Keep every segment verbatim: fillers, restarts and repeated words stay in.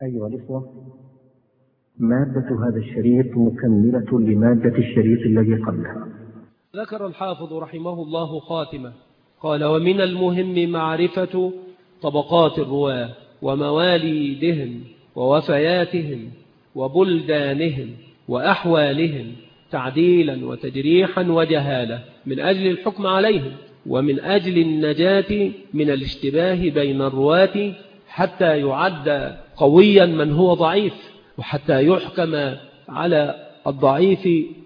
أيها الإخوة، مادة هذا الشريط مكملة لمادة الشريط الذي قبلها. ذكر الحافظ رحمه الله خاتمة، قال: ومن المهم معرفة طبقات الرواة ومواليدهم ووفياتهم وبلدانهم وأحوالهم تعديلا وتجريحا وجهالة من أجل الحكم عليهم، ومن أجل النجاة من الاشتباه بين الرواة، حتى يعد قويا من هو ضعيف، وحتى يحكم على الضعيف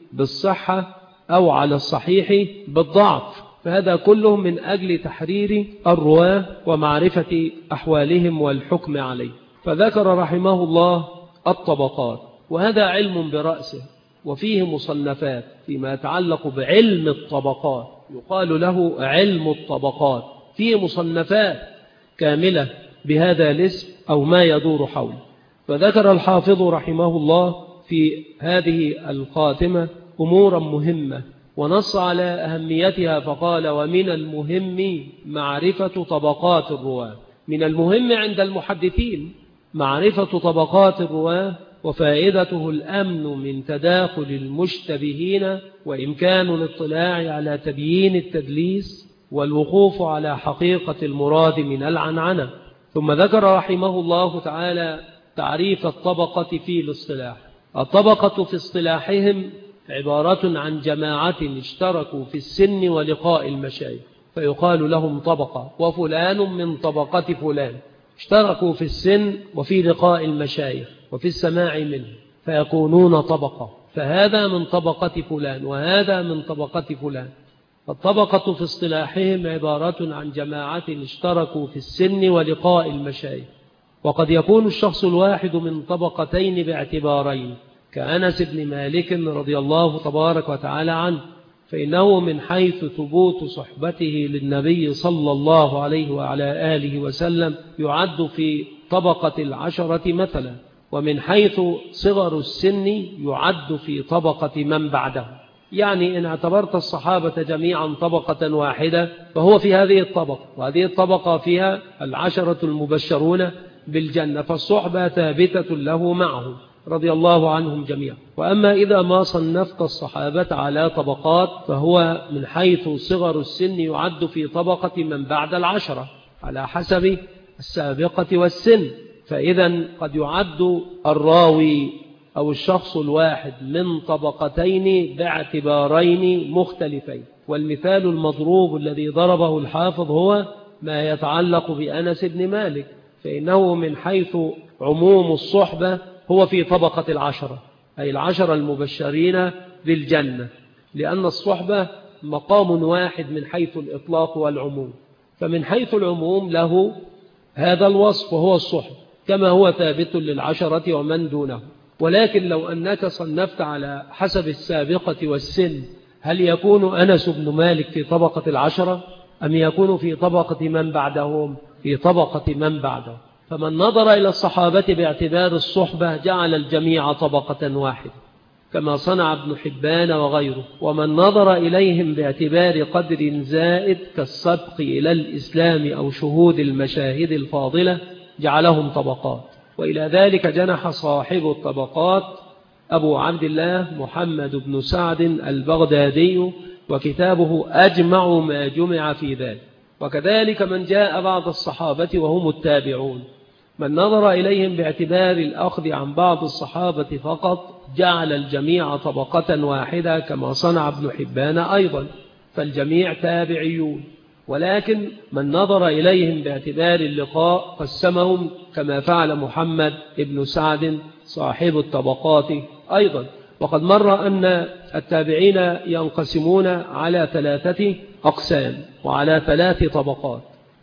بالصحة أو على الصحيح بالضعف. فهذا كله من أجل تحرير الرواة ومعرفة أحوالهم والحكم عليه. فذكر رحمه الله الطبقات، وهذا علم برأسه، وفيه مصنفات فيما يتعلق بعلم الطبقات، يقال له علم الطبقات، فيه مصنفات كاملة بهذا الاسم أو ما يدور حوله. فذكر الحافظ رحمه الله في هذه الخاتمة أمورا مهمة، ونص على أهميتها، فقال: ومن المهم معرفة طبقات الرواة. من المهم عند المحدثين معرفة طبقات الرواة، وفائدته الأمن من تداخل المشتبهين، وإمكان الاطلاع على تبيين التدليس، والوقوف على حقيقة المراد من العنعنة. ثم ذكر رحمه الله تعالى تعريف الطبقة في الاصطلاح. الطبقة في اصطلاحهم عبارة عن جماعة اشتركوا في السن ولقاء المشايخ، فيقال لهم طبقة، وفلان من طبقة فلان، اشتركوا في السن وفي لقاء المشايخ وفي السماع منه، فيكونون طبقة. فهذا من طبقة فلان وهذا من طبقة فلان. الطبقة في اصطلاحهم عبارة عن جماعة اشتركوا في السن ولقاء المشايخ. وقد يكون الشخص الواحد من طبقتين باعتبارين، كأنس بن مالك رضي الله تبارك وتعالى عنه، فإنه من حيث ثبوت صحبته للنبي صلى الله عليه وعلى آله وسلم يعد في طبقة العشرة مثلا، ومن حيث صغر السن يعد في طبقة من بعده. يعني إن اعتبرت الصحابة جميعا طبقة واحدة فهو في هذه الطبقة، وهذه الطبقة فيها العشرة المبشرون بالجنة، فالصحبة ثابتة له معه رضي الله عنهم جميعا. وأما إذا ما صنفت الصحابة على طبقات فهو من حيث صغر السن يعد في طبقة من بعد العشرة على حسب السابقة والسن. فإذا قد يعد الراوي أو الشخص الواحد من طبقتين باعتبارين مختلفين. والمثال المضروب الذي ضربه الحافظ هو ما يتعلق بأنس بن مالك، فإنه من حيث عموم الصحبة هو في طبقة العشرة، أي العشرة المبشرين بالجنة، لأن الصحبة مقام واحد من حيث الإطلاق والعموم. فمن حيث العموم له هذا الوصف وهو الصحبة، كما هو ثابت للعشرة ومن دونه. ولكن لو أنك صنفت على حسب السابقة والسن، هل يكون أنس بن مالك في طبقة العشرة أم يكون في طبقة من بعدهم؟ في طبقة من بعدهم. فمن نظر إلى الصحابة باعتبار الصحبة جعل الجميع طبقة واحدة، كما صنع ابن حبان وغيره. ومن نظر إليهم باعتبار قدر زائد كالسبق إلى الإسلام أو شهود المشاهد الفاضلة جعلهم طبقات. وإلى ذلك جنح صاحب الطبقات أبو عبد الله محمد بن سعد البغدادي، وكتابه أجمع ما جمع في ذلك. وكذلك من جاء بعد الصحابة وهم التابعون، من نظر إليهم باعتبار الأخذ عن بعض الصحابة فقط جعل الجميع طبقة واحدة، كما صنع ابن حبان أيضا، فالجميع تابعيون. ولكن من نظر إليهم باعتبار اللقاء قسمهم، كما فعل محمد بن سعد صاحب الطبقات أيضا. وقد مر أن التابعين ينقسمون على ثلاثة أقسام وعلى ثلاث طبقات،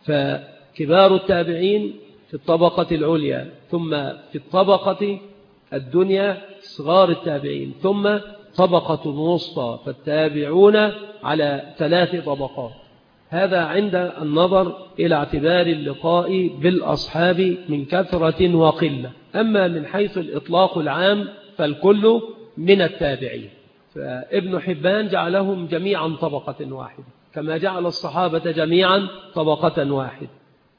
فكبار التابعين في الطبقة العليا، ثم في الطبقة الدنيا صغار التابعين، ثم طبقة وسطى، فالتابعون على ثلاث طبقات. هذا عند النظر إلى اعتبار اللقاء بالأصحاب من كثرة وقلة. أما من حيث الإطلاق العام فالكل من التابعين. فابن حبان جعلهم جميعا طبقة واحدة، كما جعل الصحابة جميعا طبقة واحدة.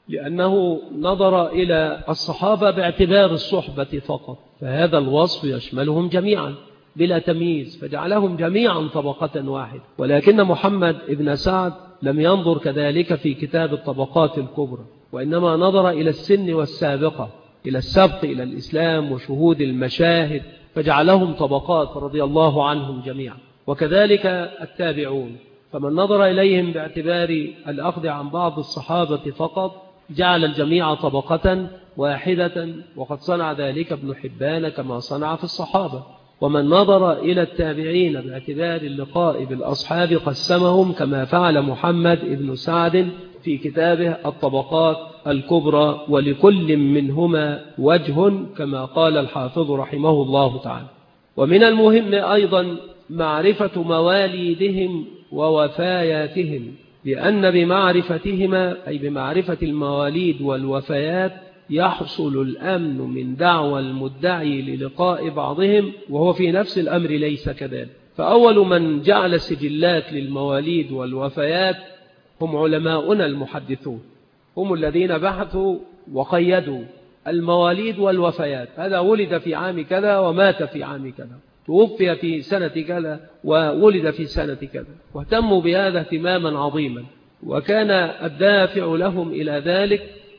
لأنه نظر إلى الصحابة باعتبار الصحبة فقط، فهذا الوصف يشملهم جميعا بلا تمييز، فجعلهم جميعا طبقة واحدة. ولكن محمد بن سعد لم ينظر كذلك في كتاب الطبقات الكبرى، وإنما نظر إلى السن والسابقة، إلى السبق إلى الإسلام وشهود المشاهد، فجعلهم طبقات رضي الله عنهم جميعا. وكذلك التابعون، فمن نظر إليهم باعتبار الأخذ عن بعض الصحابة فقط جعل الجميع طبقة واحدة، وقد صنع ذلك ابن حبان كما صنع في الصحابة. ومن نظر إلى التابعين باعتبار اللقاء بالأصحاب قسمهم كما فعل محمد بن سعد في كتابه الطبقات الكبرى، ولكل منهما وجه كما قال الحافظ رحمه الله تعالى. ومن المهم أيضا معرفة مواليدهم ووفاياتهم، لأن بمعرفتهما أي بمعرفة المواليد والوفيات يحصل الأمن من دعوى المدعي للقاء بعضهم، وهو في نفس الأمر ليس كذلك. فأول من جعل سجلات للمواليد والوفيات هم علماؤنا المحدثون، هم الذين بحثوا وقيدوا المواليد والوفيات، هذا ولد في عام كذا ومات في عام كذا، توفي في سنة كذا وولد في سنة كذا، واهتموا بهذا اهتماما عظيما. وكان الدافع لهم إلى ذلك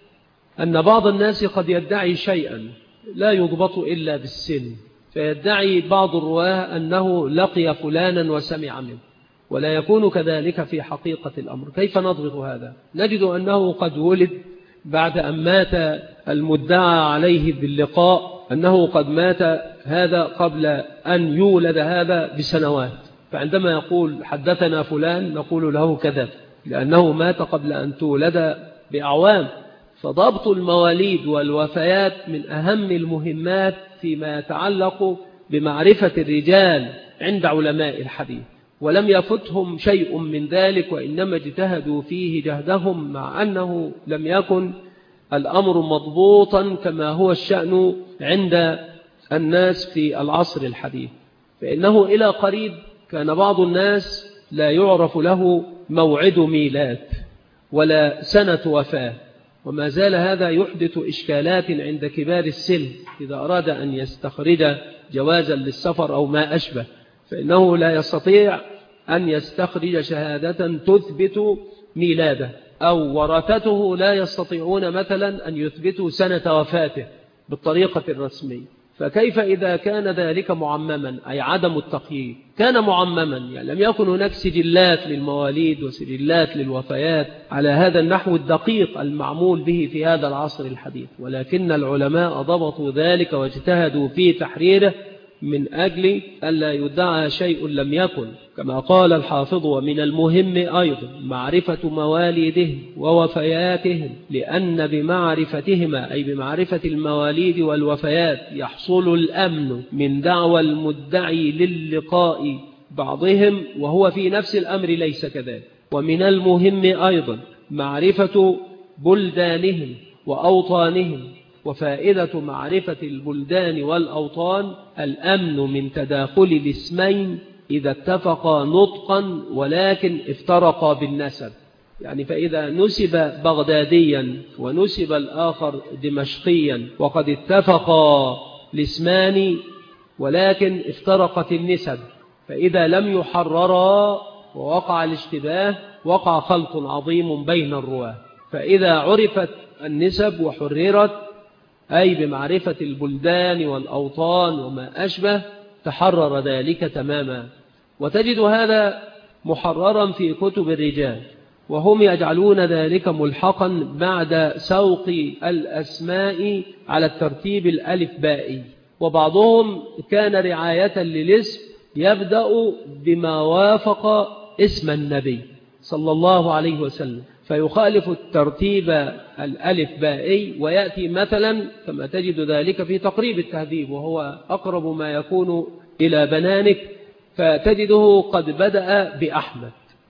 أن بعض الناس قد يدعي شيئا لا يضبط إلا بالسن، فيدعي بعض الرواه أنه لقي فلانا وسمع منه، ولا يكون كذلك في حقيقة الأمر. كيف نضبط هذا؟ نجد أنه قد ولد بعد أن مات المدعى عليه باللقاء، أنه قد مات هذا قبل أن يولد هذا بسنوات، فعندما يقول حدثنا فلان نقول له كذب، لأنه مات قبل أن تولد بأعوام. فضبط المواليد والوفيات من أهم المهمات فيما يتعلق بمعرفة الرجال عند علماء الحديث، ولم يفتهم شيء من ذلك، وإنما اجتهدوا فيه جهدهم، مع أنه لم يكن الأمر مضبوطا كما هو الشأن عند الناس في العصر الحديث. فإنه إلى قريب كان بعض الناس لا يعرف له موعد ميلاد ولا سنة وفاة، وما زال هذا يحدث إشكالات عند كبار السن إذا أراد أن يستخرج جوازا للسفر أو ما أشبه، فإنه لا يستطيع أن يستخرج شهادة تثبت ميلاده، أو ورثته لا يستطيعون مثلا أن يثبتوا سنة وفاته بالطريقة الرسمية. فكيف إذا كان ذلك معمما، أي عدم التقييد كان معمما، يعني لم يكن هناك سجلات للمواليد وسجلات للوفيات على هذا النحو الدقيق المعمول به في هذا العصر الحديث، ولكن العلماء ضبطوا ذلك واجتهدوا في تحريره من أجل ألا يدعى شيء لم يكن، كما قال الحافظ: ومن المهم أيضا معرفة مواليدهم ووفياتهم، لأن بمعرفتهما أي بمعرفة المواليد والوفيات يحصل الأمن من دعوى المدعي للقاء بعضهم، وهو في نفس الأمر ليس كذلك. ومن المهم أيضا معرفة بلدانهم وأوطانهم، وفائدة معرفة البلدان والأوطان الأمن من تداخل الاسمين إذا اتفقا نطقا ولكن افترقا بالنسب، يعني فإذا نسب بغداديا ونسب الآخر دمشقيا وقد اتفقا الاسمان ولكن افترقت النسب، فإذا لم يحررا ووقع الاشتباه وقع خلط عظيم بين الرواة. فإذا عرفت النسب وحررت أي بمعرفة البلدان والأوطان وما أشبه تحرر ذلك تماما. وتجد هذا محررا في كتب الرجال، وهم يجعلون ذلك ملحقا بعد سوق الأسماء على الترتيب الألف بائي، وبعضهم كان رعاية للاسم يبدأ بما وافق اسم النبي صلى الله عليه وسلم، فيخالف الترتيب الألف بائي ويأتي مثلا كما تجد ذلك في تقريب التهذيب، وهو أقرب ما يكون إلى بنانك، فتجده قد بدأ بأحمد،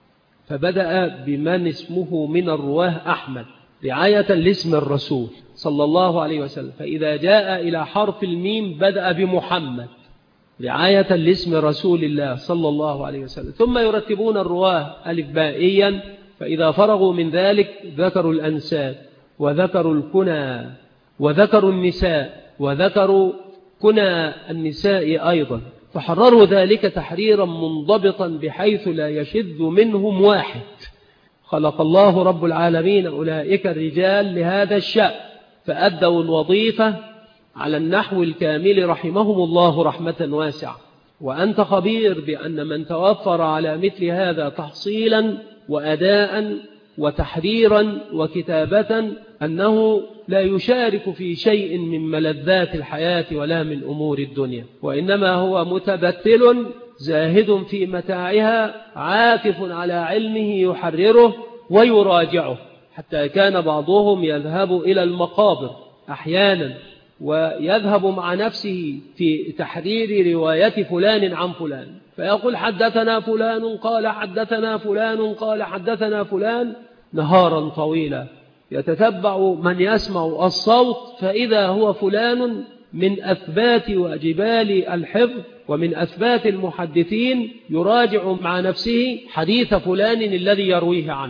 فبدأ بمن اسمه من الرواه أحمد رعاية لاسم الرسول صلى الله عليه وسلم، فإذا جاء إلى حرف الميم بدأ بمحمد رعاية لاسم رسول الله صلى الله عليه وسلم، ثم يرتبون الرواه ألف بائيا، فإذا فرغوا من ذلك ذكروا الأنساب وذكروا الكنى وذكروا النساء وذكروا كنى النساء أيضا، فحرروا ذلك تحريرا منضبطا بحيث لا يشذ منهم واحد. خلق الله رب العالمين أولئك الرجال لهذا الشأن، فأدوا الوظيفة على النحو الكامل رحمهم الله رحمة واسعة. وأنت خبير بأن من توفر على مثل هذا تحصيلا وأداء وتحريرا وكتابة أنه لا يشارك في شيء من ملذات الحياة ولا من أمور الدنيا، وإنما هو متبتل زاهد في متاعها عاكف على علمه يحرره ويراجعه، حتى كان بعضهم يذهب إلى المقابر أحيانا ويذهب مع نفسه في تحرير رواية فلان عن فلان، فيقول حدثنا فلان قال حدثنا فلان قال حدثنا فلان نهارا طويلا، يتتبع من يسمع الصوت فإذا هو فلان من أثبات وجبال الحفظ ومن أثبات المحدثين يراجع مع نفسه حديث فلان الذي يرويه عنه.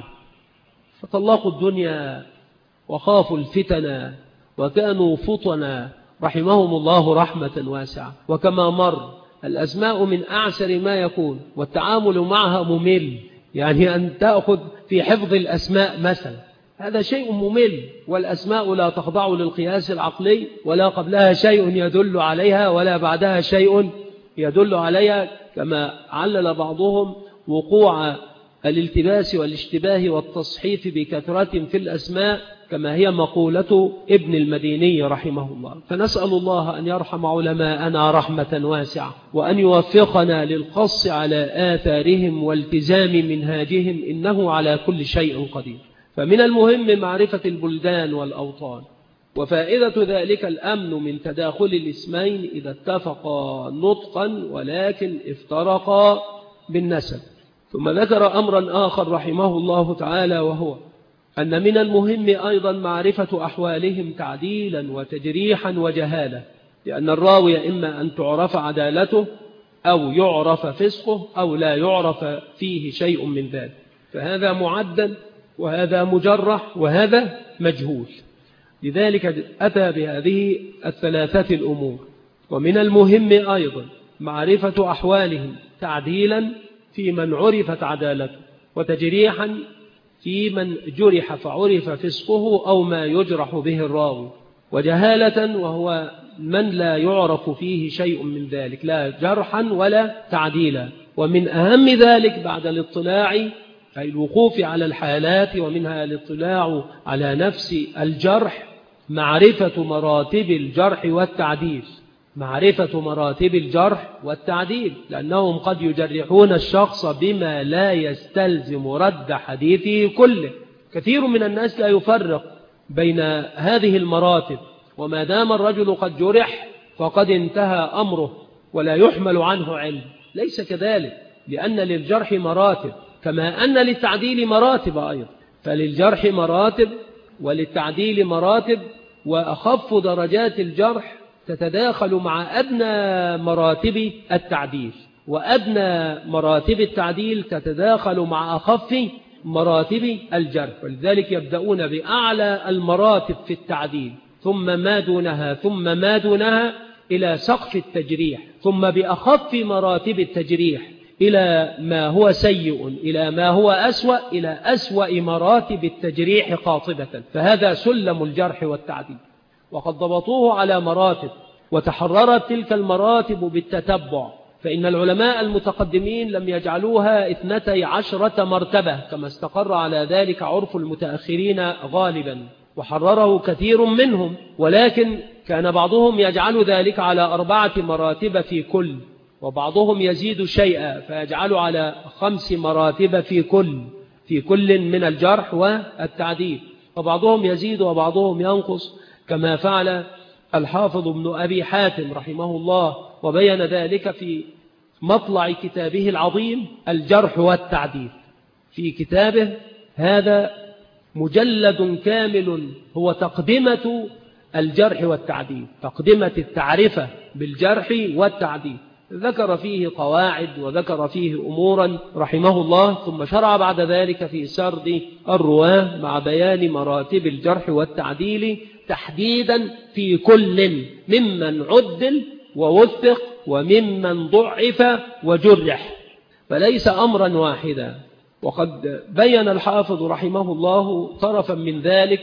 فطلقوا الدنيا وخافوا الفتن وكانوا فطنا رحمهم الله رحمة واسعة. وكما مر الأسماء من أعسر ما يكون والتعامل معها ممل، يعني أن تأخذ في حفظ الأسماء مثلا هذا شيء ممل، والأسماء لا تخضع للقياس العقلي، ولا قبلها شيء يدل عليها ولا بعدها شيء يدل عليها، كما علل بعضهم وقوع الالتباس والاشتباه والتصحيف بكثرة في الأسماء كما هي مقولة ابن المديني رحمه الله. فنسأل الله أن يرحم علماءنا رحمة واسعة، وأن يوفقنا للقص على آثارهم والتزام منهاجهم، إنه على كل شيء قدير. فمن المهم معرفة البلدان والأوطان، وفائدة ذلك الأمن من تداخل الاسمين إذا اتفقا نطقا ولكن افترقا بالنسب. ثم ذكر أمرا آخر رحمه الله تعالى، وهو أن من المهم أيضا معرفة أحوالهم تعديلا وتجريحا وجهالة، لأن الراوي إما أن تعرف عدالته أو يعرف فسقه أو لا يعرف فيه شيء من ذلك، فهذا معدل وهذا مجرح وهذا مجهول. لذلك أتى بهذه الثلاثة الأمور. ومن المهم أيضا معرفة أحوالهم تعديلا في من عرفت عدالته، وتجريحا في من جرح فعرف فسقه أو ما يجرح به الراوي، وجهالة وهو من لا يعرف فيه شيء من ذلك لا جرحا ولا تعديلا. ومن أهم ذلك بعد الاطلاع أي الوقوف على الحالات ومنها الاطلاع على نفس الجرح معرفة مراتب الجرح والتعديل، معرفة مراتب الجرح والتعديل، لأنهم قد يجرحون الشخص بما لا يستلزم رد حديثه كله. كثير من الناس لا يفرق بين هذه المراتب، وما دام الرجل قد جرح فقد انتهى أمره ولا يحمل عنه علم. ليس كذلك، لأن للجرح مراتب كما أن للتعديل مراتب أيضا، فللجرح مراتب وللتعديل مراتب، وأخف درجات الجرح تتداخل مع أدنى مراتب التعديل، وأدنى مراتب التعديل تتداخل مع أخف مراتب الجرح، ولذلك يبدأون بأعلى المراتب في التعديل ثم ما دونها ثم ما دونها إلى سقف التجريح، ثم بأخف مراتب التجريح إلى ما هو سيء إلى ما هو أسوأ إلى أسوأ مراتب التجريح قاطبة. فهذا سلم الجرح والتعديل، وقد ضبطوه على مراتب، وتحررت تلك المراتب بالتتبع. فإن العلماء المتقدمين لم يجعلوها اثنتي عشرة مرتبة كما استقر على ذلك عرف المتأخرين غالبا، وحرره كثير منهم، ولكن كان بعضهم يجعل ذلك على أربعة مراتب في كل، وبعضهم يزيد شيئا فيجعل على خمس مراتب في كل في كل من الجرح والتعديل، وبعضهم يزيد وبعضهم ينقص كما فعل الحافظ ابن أبي حاتم رحمه الله، وبين ذلك في مطلع كتابه العظيم الجرح والتعديل. في كتابه هذا مجلد كامل هو تقدمة الجرح والتعديل، تقدمة التعرفة بالجرح والتعديل، ذكر فيه قواعد وذكر فيه أمورا رحمه الله، ثم شرع بعد ذلك في سرد الرواه مع بيان مراتب الجرح والتعديل تحديدا في كل ممن عدل ووثق وممن ضعف وجرح، فليس أمرا واحدا. وقد بين الحافظ رحمه الله طرفا من ذلك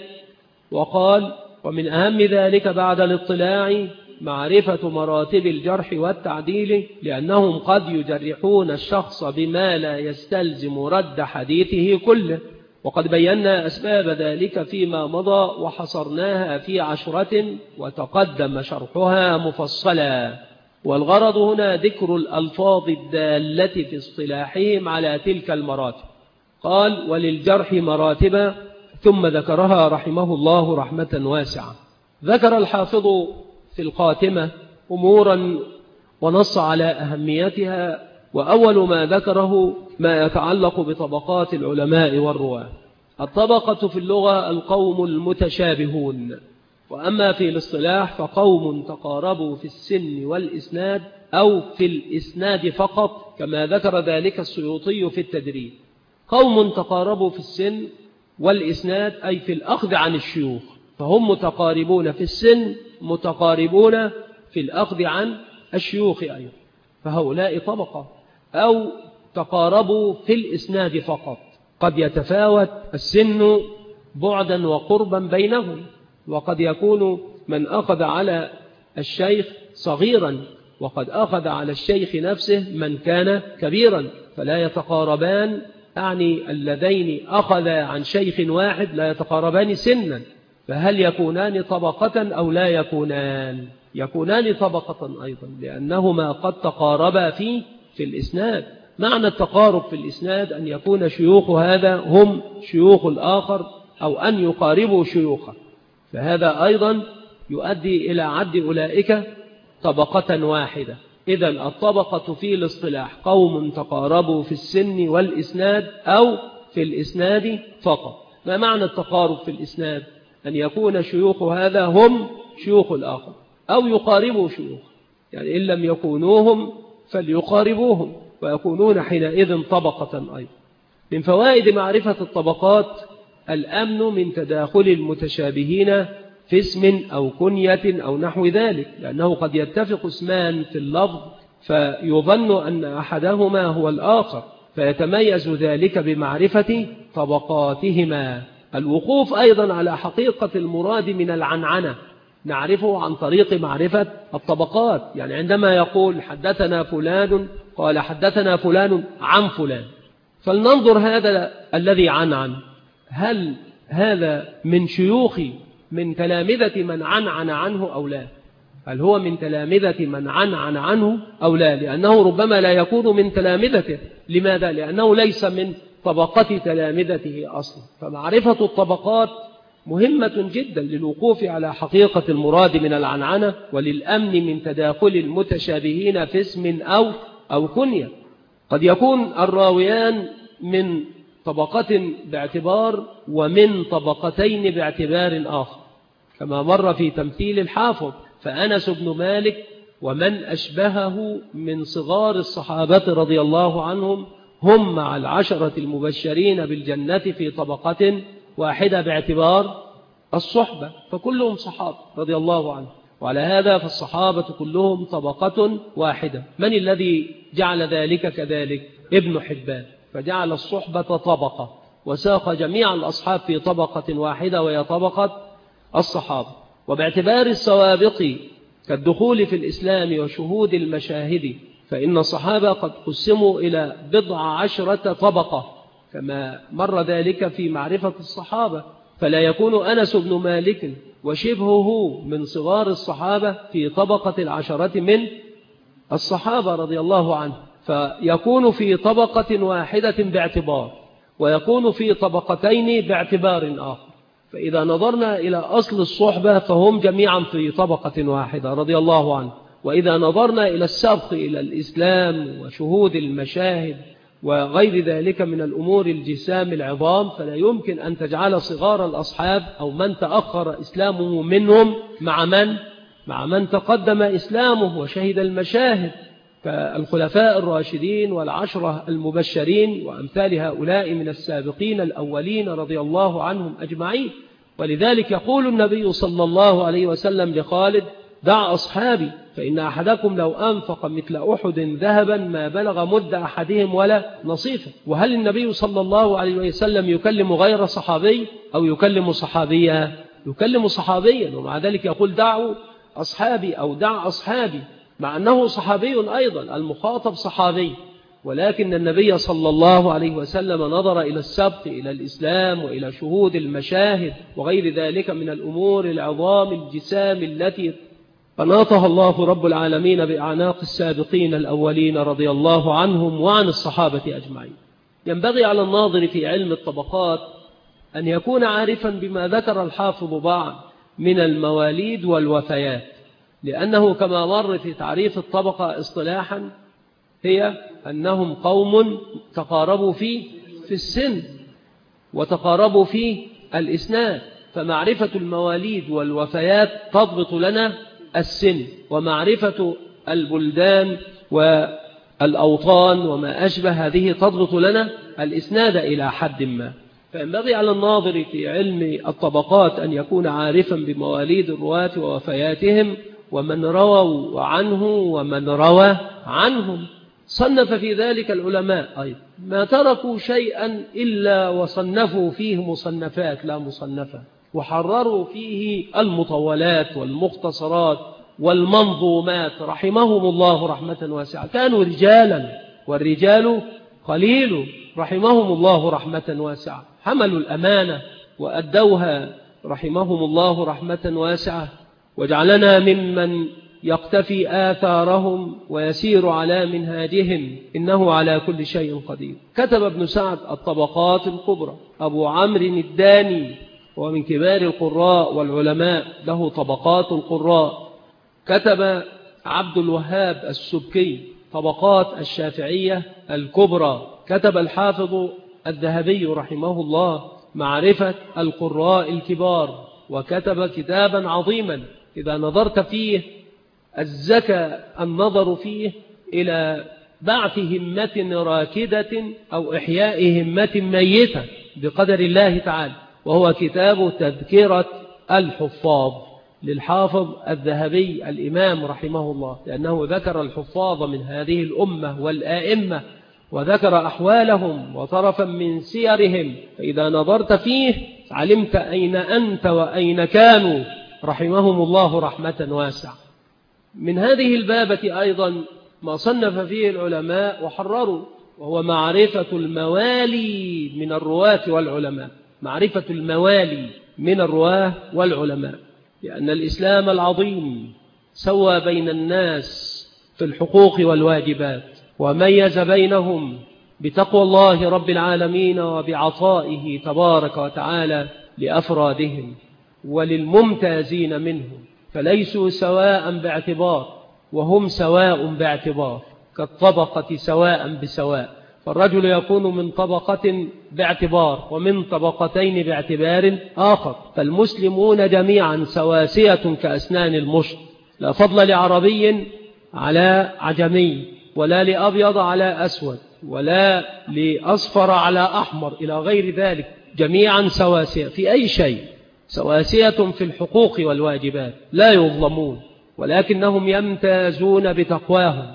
وقال: ومن أهم ذلك بعد الاطلاع معرفة مراتب الجرح والتعديل، لأنهم قد يجرحون الشخص بما لا يستلزم رد حديثه كله، وقد بينا أسباب ذلك فيما مضى وحصرناها في عشرة وتقدم شرحها مفصلا. والغرض هنا ذكر الألفاظ الدالة في اصطلاحهم على تلك المراتب. قال: وللجرح مراتب، ثم ذكرها رحمه الله رحمة واسعة. ذكر الحافظ في الخاتمة أمورا ونص على أهميتها، وأول ما ذكره ما يتعلق بطبقات العلماء والرواة. الطبقة في اللغة القوم المتشابهون، وأما في الاصطلاح فقوم تقاربوا في السن والإسناد أو في الإسناد فقط، كما ذكر ذلك السيوطي في التدريب. قوم تقاربوا في السن والإسناد أي في الأخذ عن الشيوخ، فهم متقاربون في السن متقاربون في الأخذ عن الشيوخ أيضا، فهؤلاء طبقة. أو تقاربوا في الإسناد فقط، قد يتفاوت السن بعدا وقربا بينهم، وقد يكون من أخذ على الشيخ صغيرا وقد أخذ على الشيخ نفسه من كان كبيرا، فلا يتقاربان. أعني اللذين أخذ عن شيخ واحد لا يتقاربان سنا، فهل يكونان طبقة أو لا يكونان؟ يكونان طبقة أيضا، لأنهما قد تقاربا فيه في الإسناد. معنى التقارب في الإسناد أن يكون شيوخ هذا هم شيوخ الآخر، أو أن يقاربوا شيوخه، فهذا أيضا يؤدي إلى عد أولئك طبقة واحدة. إذن الطبقة في الاصطلاح قوم تقاربوا في السن والإسناد أو في الإسناد فقط. ما معنى التقارب في الإسناد؟ أن يكون شيوخ هذا هم شيوخ الآخر أو يقاربوا شيوخ، يعني إن لم يكونوهم فليقاربوهم، ويكونون حينئذ طبقة أيضا. من فوائد معرفة الطبقات الأمن من تداخل المتشابهين في اسم أو كنية أو نحو ذلك، لأنه قد يتفق اسمان في اللفظ فيظن أن أحدهما هو الآخر، فيتميز ذلك بمعرفة طبقاتهما. الوقوف أيضا على حقيقة المراد من العنعنة نعرفه عن طريق معرفة الطبقات. يعني عندما يقول حدثنا فلان، قال حدثنا فلان عن فلان، فلننظر هذا الذي عنعن، هل هذا من شيوخ من تلامذة من عنعن عنه أو لا؟ هل هو من تلامذة من عنعن عنه أو لا؟ لأنه ربما لا يكون من تلامذته. لماذا؟ لأنه ليس من طبقة تلامذته أصلا. فمعرفة الطبقات مهمة جدا للوقوف على حقيقة المراد من العنعنة، وللأمن من تداخل المتشابهين في اسم أو أو كنية. قد يكون الراويان من طبقة باعتبار ومن طبقتين باعتبار آخر، كما مر في تمثيل الحافظ. فأنس بن مالك ومن أشبهه من صغار الصحابة رضي الله عنهم هم مع العشرة المبشرين بالجنة في طبقة واحدة باعتبار الصحبة، فكلهم صحابة رضي الله عنهم. وعلى هذا فالصحابة كلهم طبقة واحدة. من الذي جعل ذلك كذلك؟ ابن حبان، فجعل الصحبة طبقة وساق جميع الأصحاب في طبقة واحدة وهي طبقة الصحابة. وباعتبار السوابق كالدخول في الإسلام وشهود المشاهد، فإن الصحابة قد قسموا إلى بضع عشرة طبقة كما مر ذلك في معرفة الصحابة. فلا يكون أنس بن مالك وشبهه من صغار الصحابة في طبقة العشرة من الصحابة رضي الله عنه، فيكون في طبقة واحدة باعتبار، ويكون في طبقتين باعتبار آخر. فإذا نظرنا إلى أصل الصحبة فهم جميعا في طبقة واحدة رضي الله عنه. وإذا نظرنا إلى السبق إلى الإسلام وشهود المشاهد وغير ذلك من الأمور الجسام العظام، فلا يمكن أن تجعل صغار الأصحاب أو من تأخر إسلامه منهم مع من مع من تقدم إسلامه وشهد المشاهد. كالخلفاء الراشدين والعشرة المبشرين وأمثال هؤلاء من السابقين الأولين رضي الله عنهم أجمعين. ولذلك يقول النبي صلى الله عليه وسلم لخالد: دع أصحابي فإن أحدكم لو أنفق مثل أحد ذهبا ما بلغ مد أحدهم ولا نصيفه. وهل النبي صلى الله عليه وسلم يكلم غير صحابي أو يكلم صحابيا؟ يكلم صحابيا، ومع ذلك يقول دعوا أصحابي أو دع أصحابي، مع أنه صحابي أيضا، المخاطب صحابي، ولكن النبي صلى الله عليه وسلم نظر إلى السبق إلى الإسلام وإلى شهود المشاهد وغير ذلك من الأمور العظام الجسام التي فناطها الله رب العالمين بأعناق السابقين الأولين رضي الله عنهم وعن الصحابة أجمعين. ينبغي على الناظر في علم الطبقات أن يكون عارفا بما ذكر الحافظ بعض من المواليد والوفيات، لأنه كما مر في تعريف الطبقة اصطلاحا هي أنهم قوم تقاربوا فيه في السن وتقاربوا في الإسناد، فمعرفة المواليد والوفيات تضبط لنا السن، ومعرفة البلدان والأوطان وما أشبه هذه تضبط لنا الإسناد إلى حد ما. فينبغي على الناظر في علم الطبقات أن يكون عارفا بمواليد الرواة ووفياتهم ومن رووا عنه ومن روى عنهم. صنف في ذلك العلماء أيضا ما تركوا شيئا إلا وصنفوا فيه مصنفات لا مصنفة، وحرروا فيه المطولات والمختصرات والمنظومات رحمهم الله رحمة واسعة. كانوا رجالا والرجال قليل رحمهم الله رحمة واسعة، حملوا الأمانة وأدوها رحمهم الله رحمة واسعة، وجعلنا ممن يقتفي آثارهم ويسير على منهاجهم، إنه على كل شيء قدير. كتب ابن سعد الطبقات الكبرى. أبو عمرو الداني ومن كبار القراء والعلماء له طبقات القراء. كتب عبد الوهاب السبكي طبقات الشافعية الكبرى. كتب الحافظ الذهبي رحمه الله معرفة القراء الكبار، وكتب كتابا عظيما إذا نظرت فيه الزكى النظر فيه إلى بعث همة راكدة أو إحياء همة ميتة بقدر الله تعالى، وهو كتاب تذكرة الحفاظ للحافظ الذهبي الإمام رحمه الله، لأنه ذكر الحفاظ من هذه الأمة والآئمة وذكر أحوالهم وطرفا من سيرهم، فإذا نظرت فيه علمت أين أنت وأين كانوا رحمهم الله رحمة واسعة. من هذه البابة أيضا ما صنف فيه العلماء وحرروا، وهو معرفة الموالي من الرواة والعلماء. معرفة الموالي من الرواة والعلماء، لأن الإسلام العظيم سوى بين الناس في الحقوق والواجبات، وميز بينهم بتقوى الله رب العالمين وبعطائه تبارك وتعالى لأفرادهم وللممتازين منهم، فليسوا سواء باعتبار وهم سواء باعتبار، كالطبقة سواء بسواء. فالرجل يكون من طبقة باعتبار ومن طبقتين باعتبار آخر، فالمسلمون جميعا سواسية كأسنان المشط، لا فضل لعربي على عجمي، ولا لأبيض على أسود، ولا لأصفر على أحمر إلى غير ذلك، جميعا سواسية في أي شيء، سواسية في الحقوق والواجبات، لا يظلمون، ولكنهم يمتازون بتقواهم،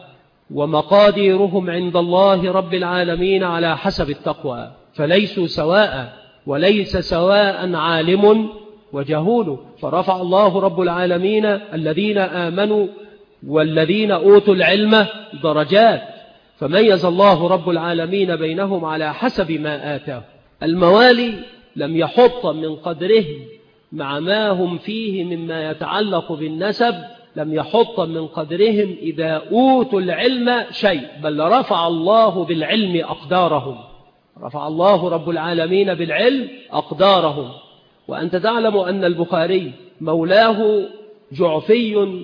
ومقاديرهم عند الله رب العالمين على حسب التقوى، فليسوا سواء، وليس سواء عالم وجهول. فرفع الله رب العالمين الذين آمنوا والذين أوتوا العلم درجات، فميز الله رب العالمين بينهم على حسب ما آتاه. الموالي لم يحط من قدرهم مع ما هم فيه مما يتعلق بالنسب، لم يحط من قدرهم إذا أوتوا العلم شيء، بل رفع الله بالعلم أقدارهم، رفع الله رب العالمين بالعلم أقدارهم. وأنت تعلم أن البخاري مولاه جعفي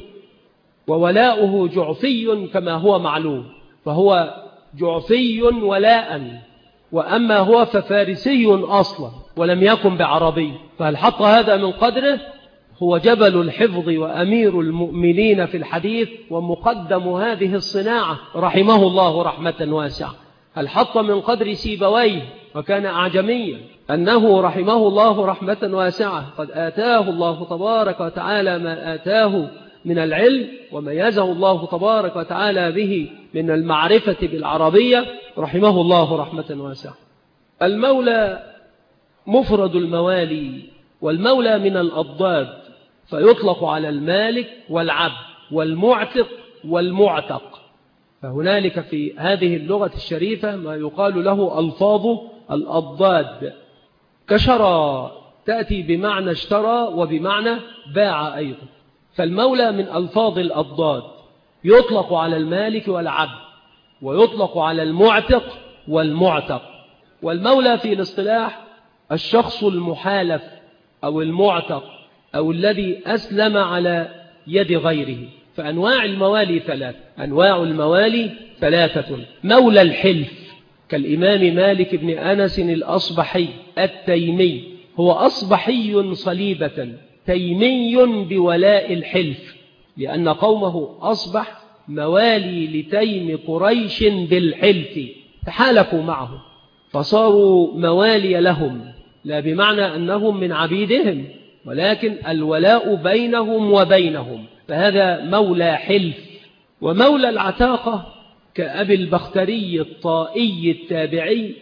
وولاؤه جعفي كما هو معلوم، فهو جعفي ولاء، وأما هو ففارسي أصلا ولم يكن بعربي، فهل حط هذا من قدره؟ هو جبل الحفظ وأمير المؤمنين في الحديث ومقدم هذه الصناعة رحمه الله رحمة واسعة. هل حط من قدر سيبويه وكان أعجميا أنه رحمه الله رحمة واسعة قد آتاه الله تبارك وتعالى ما آتاه من العلم وميزه الله تبارك وتعالى به من المعرفة بالعربية رحمه الله رحمة واسعة. المولى مفرد الموالي، والمولى من الأضداد، فيطلق على المالك والعبد والمعتق والمعتق. فهنالك في هذه اللغة الشريفة ما يقال له ألفاظ الأضداد، كشرى تأتي بمعنى اشترى وبمعنى باع أيضا. فالمولى من ألفاظ الأضداد، يطلق على المالك والعبد ويطلق على المعتق والمعتق. والمولى في الاصطلاح الشخص المحالف أو المعتق أو الذي أسلم على يد غيره. فأنواع الموالي ثلاث أنواع الموالي ثلاثة: مولى الحلف كالإمام مالك بن أنس الأصبحي التيمي، هو أصبحي صليبة تيمي بولاء الحلف، لأن قومه أصبح موالي لتيم قريش بالحلف، تحالفوا معه فصاروا موالي لهم، لا بمعنى أنهم من عبيدهم، ولكن الولاء بينهم وبينهم، فهذا مولى حلف. ومولى العتاقة كأبي البختري الطائي التابعي،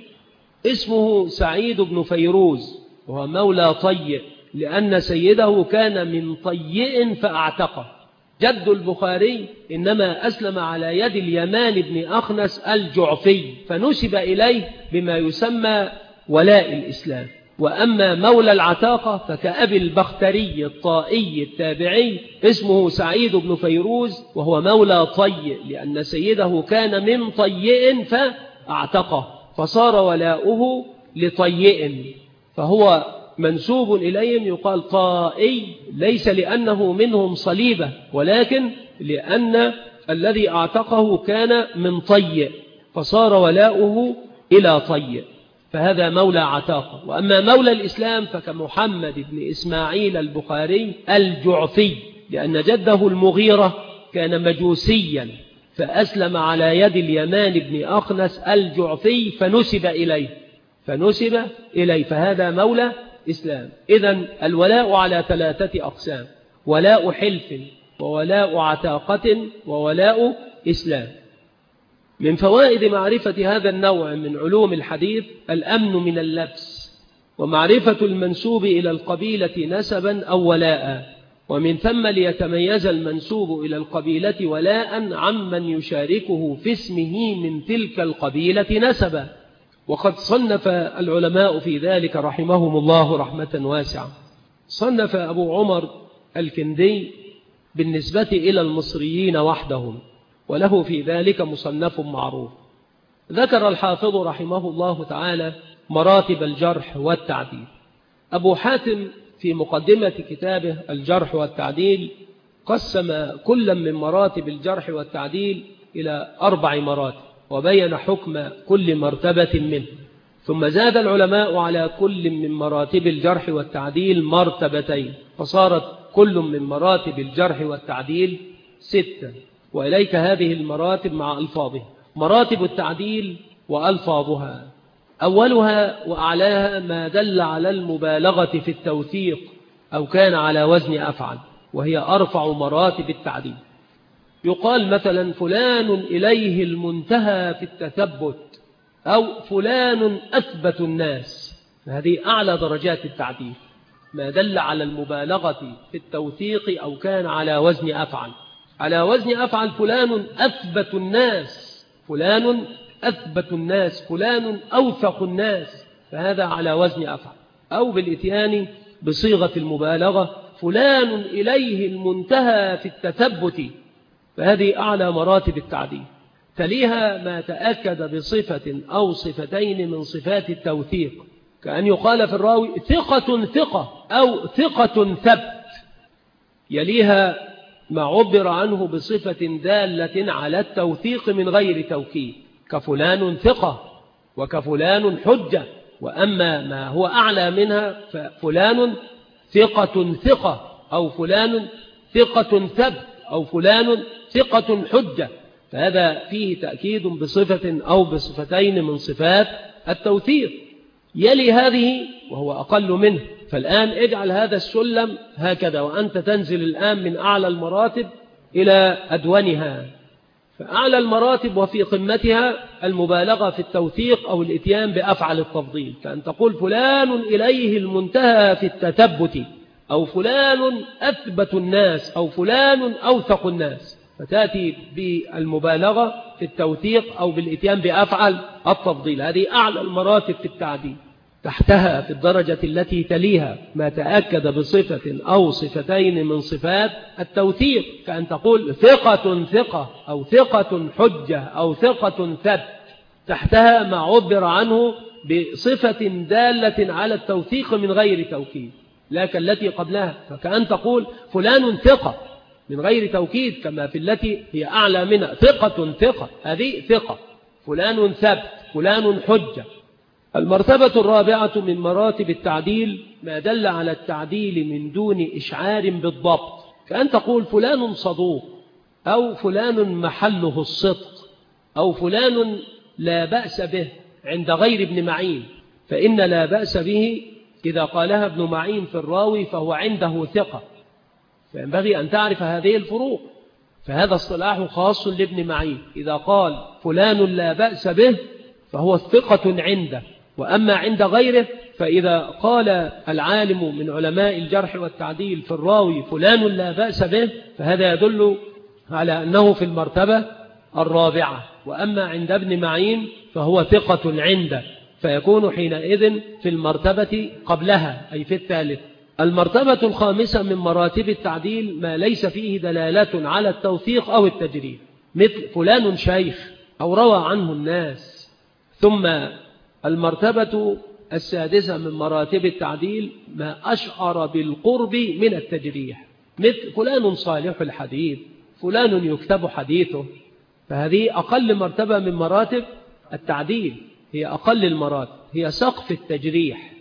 اسمه سعيد بن فيروز، وهو مولى طيء لأن سيده كان من طيء فأعتقه. جد البخاري إنما أسلم على يد اليمان بن أخنس الجعفي، فنسب إليه بما يسمى ولاء الإسلام. وأما مولى العتاقة فكأبي البختري الطائي التابعي، اسمه سعيد بن فيروز، وهو مولى طيء لأن سيده كان من طيء فأعتقه، فصار ولاؤه لطيء، فهو منسوب إليهم يقال طائي، ليس لأنه منهم صليبة، ولكن لأن الذي أعتقه كان من طيء فصار ولاؤه إلى طيء، فهذا مولى عتاقة. وأما مولى الإسلام فكمحمد بن إسماعيل البخاري الجعفي، لأن جده المغيرة كان مجوسيا فأسلم على يد اليمان بن أخنس الجعفي فنسب إليه فنسب إليه فهذا مولى إسلام. إذن الولاء على ثلاثة أقسام: ولاء حلف وولاء عتاقة وولاء إسلام. من فوائد معرفة هذا النوع من علوم الحديث الأمن من اللبس، ومعرفة المنسوب إلى القبيلة نسبا أو ولاء، ومن ثم ليتميز المنسوب إلى القبيلة ولاء عمن يشاركه في اسمه من تلك القبيلة نسبا. وقد صنف العلماء في ذلك رحمهم الله رحمة واسعة. صنف أبو عمر الكندي بالنسبة إلى المصريين وحدهم، وله في ذلك مصنف معروف. ذكر الحافظ رحمه الله تعالى مراتب الجرح والتعديل. أبو حاتم في مقدمة كتابه الجرح والتعديل قسم كل من مراتب الجرح والتعديل إلى أربع مراتب، وبين حكم كل مرتبة منه، ثم زاد العلماء على كل من مراتب الجرح والتعديل مرتبتين، فصارت كل من مراتب الجرح والتعديل ستة. وإليك هذه المراتب مع ألفاظها. مراتب التعديل وألفاظها: أولها وأعلاها ما دل على المبالغة في التوثيق أو كان على وزن أفعل، وهي أرفع مراتب التعديل. يقال مثلا فلان إليه المنتهى في التثبت، أو فلان أثبت الناس، هذه أعلى درجات التعديل، ما دل على المبالغة في التوثيق أو كان على وزن أفعل. على وزن أفعل فلان أثبت الناس، فلان أثبت الناس، فلان أوثق الناس، فهذا على وزن أفعل. أو بالإتيان بصيغة المبالغة فلان إليه المنتهى في التثبت، فهذه أعلى مراتب التعديل. تليها ما تأكد بصفة أو صفتين من صفات التوثيق، كأن يقال في الراوي ثقة ثقة أو ثقة ثبت. يليها ما عبر عنه بصفة دالة على التوثيق من غير توكيد، كفلان ثقة وكفلان حجة. وأما ما هو أعلى منها ففلان ثقة ثقة أو فلان ثقة ثبت أو فلان ثقة حجة، فهذا فيه تأكيد بصفة أو بصفتين من صفات التوثيق. يلي هذه وهو أقل منه. فالآن اجعل هذا السلم هكذا، وأنت تنزل الآن من أعلى المراتب إلى أدونها. فأعلى المراتب وفي قمتها المبالغة في التوثيق أو الإتيان بأفعل التفضيل، كأن تقول فلان إليه المنتهى في التثبت، أو فلان أثبت الناس، أو فلان أوثق الناس، فتأتي بالمبالغة في التوثيق أو بالإتيان بأفعل التفضيل. هذه أعلى المراتب في التعديل. تحتها في الدرجة التي تليها ما تأكد بصفة أو صفتين من صفات التوثيق، كأن تقول ثقة ثقة أو ثقة حجة أو ثقة ثبت. تحتها ما عبر عنه بصفة دالة على التوثيق من غير توكيد، لكن التي قبلها، فكأن تقول فلان ثقة من غير توكيد، كما في التي هي أعلى منها ثقة ثقة، هذه ثقة. فلان ثبت، فلان حجة. المرتبة الرابعة من مراتب التعديل ما دل على التعديل من دون إشعار بالضبط، كأن تقول فلان صدوق، أو فلان محله الصدق، أو فلان لا بأس به عند غير ابن معين. فإن لا بأس به إذا قالها ابن معين في الراوي فهو عنده ثقة، فينبغي أن تعرف هذه الفروق. فهذا اصطلاح خاص لابن معين، إذا قال فلان لا بأس به فهو ثقة عنده. وأما عند غيره فإذا قال العالم من علماء الجرح والتعديل في الراوي فلان لا بأس به، فهذا يدل على أنه في المرتبة الرابعة. وأما عند ابن معين فهو ثقة عنده، فيكون حينئذ في المرتبة قبلها، أي في الثالث. المرتبة الخامسة من مراتب التعديل ما ليس فيه دلالة على التوثيق أو التجريح، مثل فلان شيخ أو روى عنه الناس. ثم المرتبة السادسة من مراتب التعديل ما أشعر بالقرب من التجريح، مثل فلان صالح الحديث، فلان يكتب حديثه. فهذه أقل مرتبة من مراتب التعديل، هي أقل المراتب، هي سقف التجريح.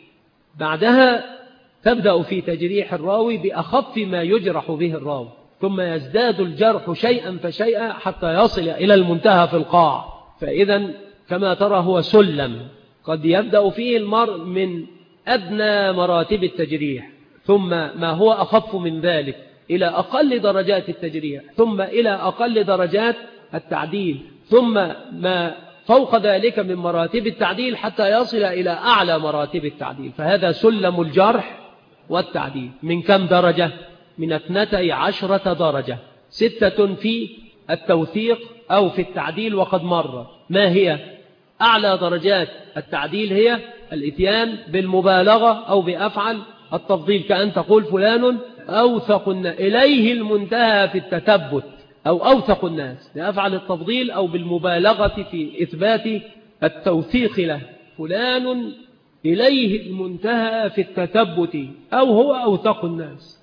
بعدها تبدأ في تجريح الراوي بأخف ما يجرح به الراوي، ثم يزداد الجرح شيئا فشيئا حتى يصل إلى المنتهى في القاع. فإذا كما ترى هو سلم قد يبدأ فيه المرء من أدنى مراتب التجريح، ثم ما هو أخف من ذلك إلى أقل درجات التجريح، ثم إلى أقل درجات التعديل، ثم ما فوق ذلك من مراتب التعديل حتى يصل إلى أعلى مراتب التعديل. فهذا سلم الجرح والتعديل. من كم درجة؟ من اثنتي عشرة درجة، ستة في التوثيق أو في التعديل وقد مر. ما هي أعلى درجات التعديل؟ هي الإتيان بالمبالغة أو بأفعل التفضيل، كأن تقول فلان أوثق إليه المنتهى في التثبت، أو أوثق الناس، بأفعل التفضيل أو بالمبالغة في إثبات التوثيق له. فلان إليه المنتهى في التثبت، أو هو أوثق الناس.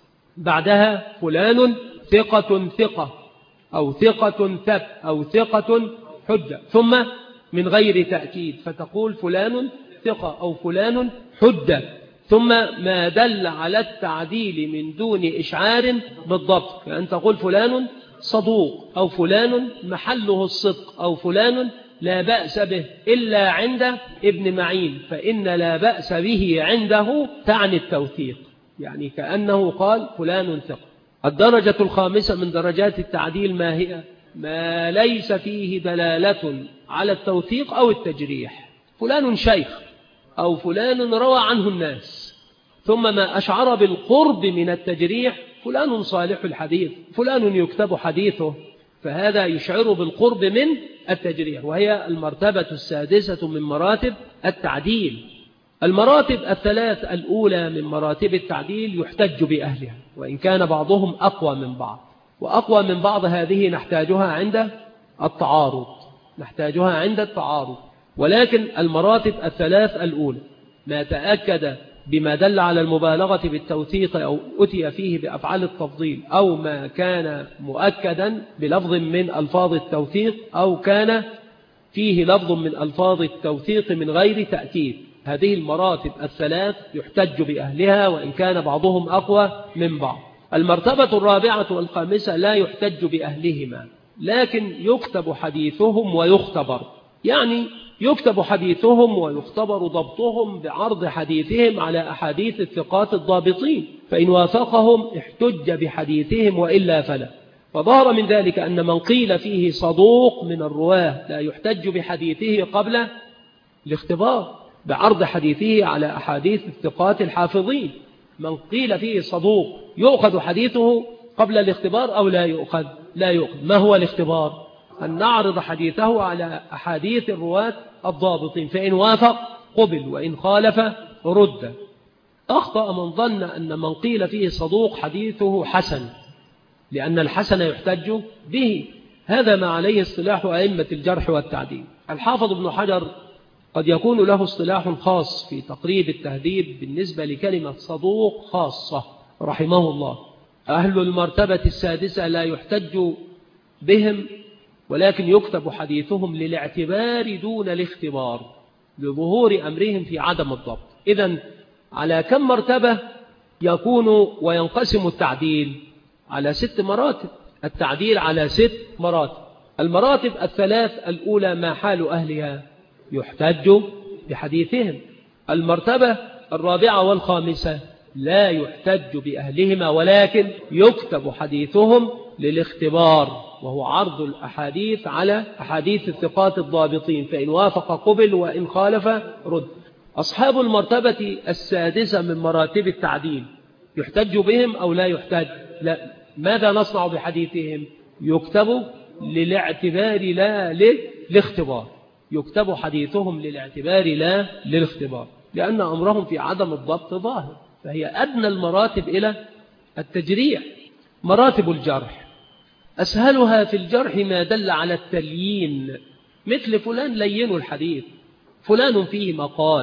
بعدها فلان ثقة ثقة، أو ثقة ثبت، أو ثقة حجة، ثم من غير تأكيد فتقول فلان ثقة أو فلان حجة، ثم ما دل على التعديل من دون إشعار بالضبط، كأن تقول فلان صدوق، أو فلان محله الصدق، أو فلان لا بأس به إلا عند ابن معين، فإن لا بأس به عنده تعني التوثيق، يعني كأنه قال فلان ثقة. الدرجة الخامسة من درجات التعديل ما هي؟ ما ليس فيه دلالة على التوثيق أو التجريح. فلان شيخ أو فلان روى عنه الناس، ثم ما أشعر بالقرب من التجريح، فلان صالح الحديث، فلان يكتب حديثه، فهذا يشعر بالقرب من التجريح، وهي المرتبة السادسة من مراتب التعديل. المراتب الثلاث الأولى من مراتب التعديل يحتج بأهلها، وإن كان بعضهم أقوى من بعض، وأقوى من بعض هذه نحتاجها عند التعارض، نحتاجها عند التعارض. ولكن المراتب الثلاث الأولى ما تأكد بما دل على المبالغة بالتوثيق أو أتي فيه بأفعال التفضيل، أو ما كان مؤكدا بلفظ من ألفاظ التوثيق، أو كان فيه لفظ من ألفاظ التوثيق من غير تأكيد. هذه المراتب الثلاث يحتج بأهلها وإن كان بعضهم أقوى من بعض. المرتبة الرابعة والخامسة لا يحتج بأهلهما، لكن يكتب حديثهم ويختبر. يعني يكتب حديثهم ويختبر ضبطهم بعرض حديثهم على أحاديث الثقات الضابطين، فإن وافقهم احتج بحديثهم وإلا فلا. فظهر من ذلك أن من قيل فيه صدوق من الرواه لا يحتج بحديثه قبل الاختبار بعرض حديثه على أحاديث الثقات الحافظين. من قيل فيه صدوق يؤخذ حديثه قبل الاختبار أو لا يؤخذ؟ لا يؤخذ. ما هو الاختبار؟ أن نعرض حديثه على أحاديث الرواة الضابطين، فإن وافق قبل وإن خالف رد. أخطأ من ظن أن من قيل فيه صدوق حديثه حسن، لأن الحسن يحتج به. هذا ما عليه اصطلاح أئمة الجرح والتعديل. الحافظ ابن حجر قد يكون له اصطلاح خاص في تقريب التهذيب بالنسبة لكلمة صدوق خاصة رحمه الله. أهل المرتبة السادسة لا يحتج بهم، ولكن يكتب حديثهم للاعتبار دون الاختبار لظهور أمرهم في عدم الضبط. إذن على كم مرتبة يكون وينقسم التعديل؟ على ست مراتب. التعديل على ست مراتب. المراتب الثلاث الأولى ما حال أهلها يحتج بحديثهم. المرتبة الرابعة والخامسة لا يحتج بأهلهما، ولكن يكتب حديثهم للاختبار، وهو عرض الأحاديث على أحاديث الثقات الضابطين، فإن وافق قبل وإن خالف رد. أصحاب المرتبة السادسة من مراتب التعديل يحتج بهم أو لا يحتج؟ لا. ماذا نصنع بحديثهم؟ يكتب للاعتبار لا للاختبار. يكتب حديثهم للاعتبار لا للاختبار، لأن أمرهم في عدم الضبط ظاهر، فهي أدنى المراتب إلى التجريح. مراتب الجرح أسهلها في الجرح ما دل على التليين، مثل فلان لين الحديث، فلان فيه مقال.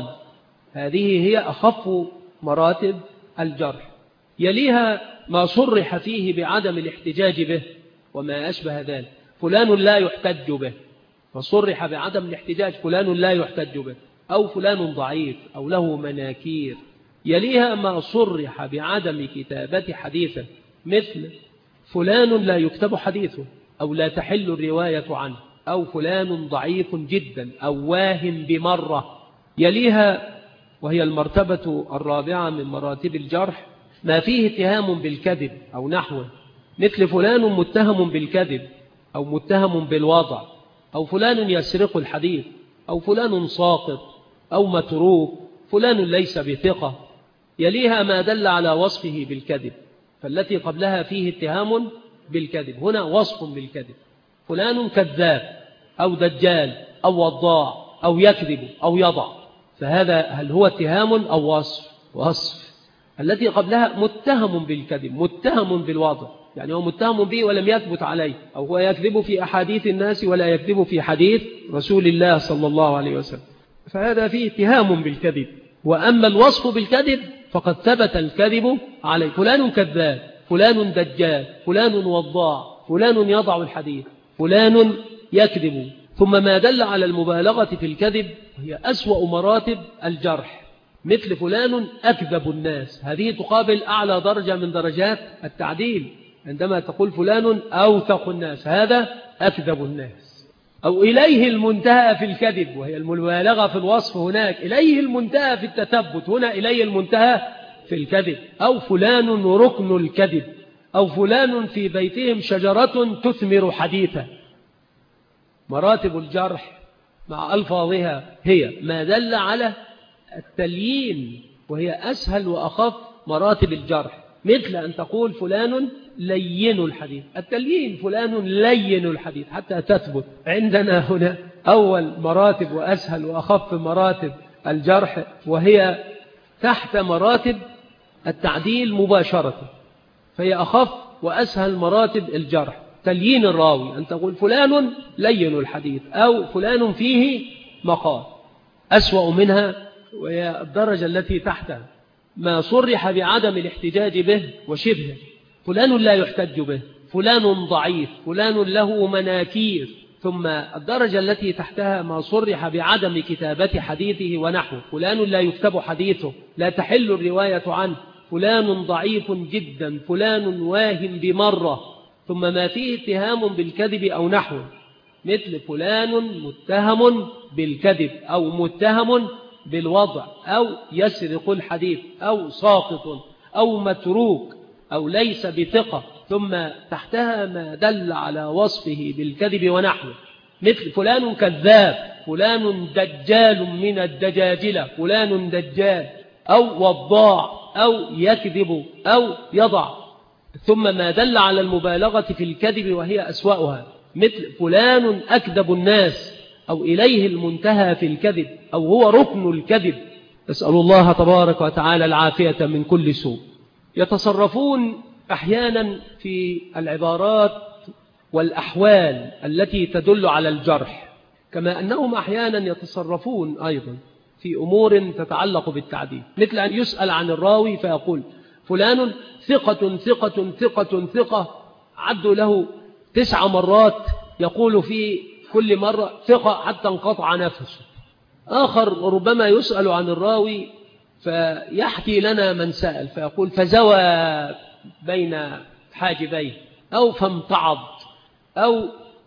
هذه هي أخف مراتب الجرح. يليها ما صرح فيه بعدم الاحتجاج به وما أشبه ذلك. فلان لا يحتج به، فصرح بعدم الاحتجاج، فلان لا يحتج به، أو فلان ضعيف أو له مناكير. يليها ما صرح بعدم كتابة حديثه، مثل فلان لا يكتب حديثه، أو لا تحل الرواية عنه، أو فلان ضعيف جدا، أو واهم بمرة. يليها وهي المرتبة الرابعة من مراتب الجرح ما فيه اتهام بالكذب أو نحوه، مثل فلان متهم بالكذب أو متهم بالوضع، أو فلان يسرق الحديث، أو فلان ساقط أو متروك، فلان ليس بثقة. يليها ما دل على وصفه بالكذب، فالتي قبلها فيه اتهام بالكذب، هنا وصف بالكذب. فلان كذاب أو دجال أو وضاع أو يكذب أو يضع، فهذا هل هو اتهام أو وصف؟ وصف. التي قبلها متهم بالكذب، متهم بالوضع، يعني هو متهم به ولم يثبت عليه، أو هو يكذب في أحاديث الناس ولا يكذب في حديث رسول الله صلى الله عليه وسلم، فهذا فيه اتهام بالكذب. وأما الوصف بالكذب فقد ثبت الكذب عليه، فلان كذاب، فلان دجال، فلان وضاع، فلان يضع الحديث، فلان يكذب. ثم ما دل على المبالغة في الكذب هي أسوأ مراتب الجرح، مثل فلان أكذب الناس. هذه تقابل أعلى درجة من درجات التعديل، عندما تقول فلان أوثق الناس، هذا أكذب الناس. أو إليه المنتهى في الكذب، وهي المبالغة في الوصف هناك، إليه المنتهى في التثبت، هنا إليه المنتهى في الكذب. أو فلان ركن الكذب، أو فلان في بيتهم شجرة تثمر حديثا. مراتب الجرح مع ألفاظها هي ما دل على التليين، وهي أسهل وأخف مراتب الجرح، مثل أن تقول فلان لين الحديث. التليين فلان لين الحديث حتى تثبت. عندنا هنا أول مراتب وأسهل وأخف مراتب الجرح، وهي تحت مراتب التعديل مباشرة، فهي أخف وأسهل مراتب الجرح. تليين الراوي أن تقول فلان لين الحديث، أو فلان فيه مقال. أسوأ منها وهي الدرجة التي تحتها ما صرح بعدم الاحتجاج به وشبهه، فلان لا يحتج به، فلان ضعيف، فلان له مناكير. ثم الدرجة التي تحتها ما صرح بعدم كتابة حديثه ونحوه، فلان لا يكتب حديثه، لا تحل الرواية عنه، فلان ضعيف جدا، فلان واهم بمرة، ثم ما فيه اتهام بالكذب أو نحوه، مثل فلان متهم بالكذب أو متهم بالوضع أو يسرق الحديث أو ساقط أو متروك أو ليس بثقة، ثم تحتها ما دل على وصفه بالكذب ونحوه، مثل فلان كذاب، فلان دجال من الدجاجلة، فلان دجال أو وضاع أو يكذب أو يضع، ثم ما دل على المبالغة في الكذب وهي أسوأها، مثل فلان أكذب الناس أو إليه المنتهى في الكذب أو هو ركن الكذب. نسأل الله تبارك وتعالى العافية من كل سوء. يتصرفون أحيانا في العبارات والأحوال التي تدل على الجرح، كما أنهم أحيانا يتصرفون أيضا في أمور تتعلق بالتعديل، مثل أن يسأل عن الراوي فيقول فلان ثقة ثقة ثقة ثقة، عدوا له تسع مرات يقول في كل مرة ثقة حتى انقطع نفسه. آخر ربما يسأل عن الراوي فيحكي لنا من سأل فيقول فزوى بين حاجبيه أو فامتعض أو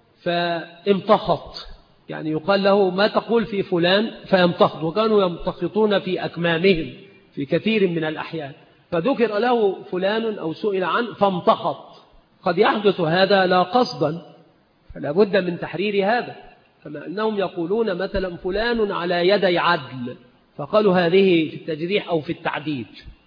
فامتخط، يعني يقال له ما تقول في فلان فيمتخط، وكانوا يمتخطون في أكمامهم في كثير من الأحيان، فذكر له فلان أو سئل عنه فامتخط. قد يحدث هذا لا قصدا، فلا بد من تحرير هذا، كما أنهم يقولون مثلا فلان على يدي عدل، فقالوا هذه في التجريح أو في التعديل.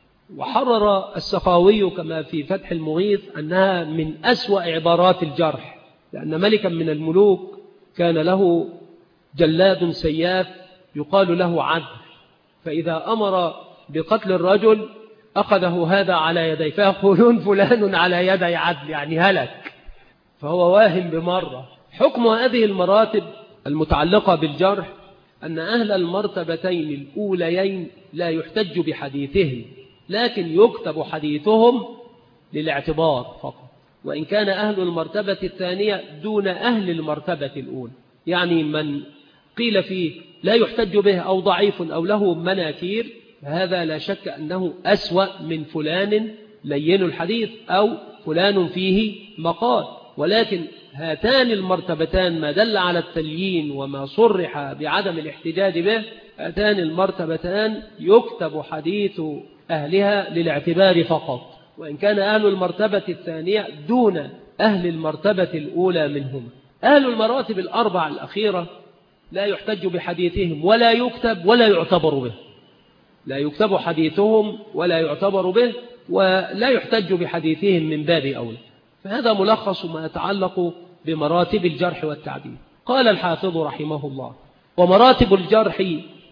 وحرر السخاوي كما في فتح المغيث أنها من أسوأ عبارات الجرح، لأن ملكا من الملوك كان له جلاد سياف يقال له عدل، فإذا أمر بقتل الرجل أخذه هذا على يديه، فيقولون فلان على يدي عدل يعني هلك، فهو واهم بمرة. حكم هذه المراتب المتعلقة بالجرح أن أهل المرتبتين الأوليين لا يحتج بحديثهم، لكن يكتب حديثهم للاعتبار فقط، وإن كان أهل المرتبة الثانية دون أهل المرتبة الأولى، يعني من قيل فيه لا يحتج به أو ضعيف أو له مناكير، هذا لا شك أنه أسوأ من فلان لين الحديث أو فلان فيه مقال. ولكن هاتان المرتبتان ما دل على التليين وما صرح بعدم الاحتجاج به، هاتان المرتبتان يكتب حديث أهلها للاعتبار فقط، وإن كان أهل المرتبة الثانية دون أهل المرتبة الأولى منهم. أهل المراتب الأربع الأخيرة لا يحتج بحديثهم ولا يكتب ولا يعتبر به، لا يكتب حديثهم ولا يعتبر به ولا يحتج بحديثهم من باب أولى. فهذا ملخص ما يتعلق بمراتب الجرح والتعديل. قال الحافظ رحمه الله: ومراتب الجرح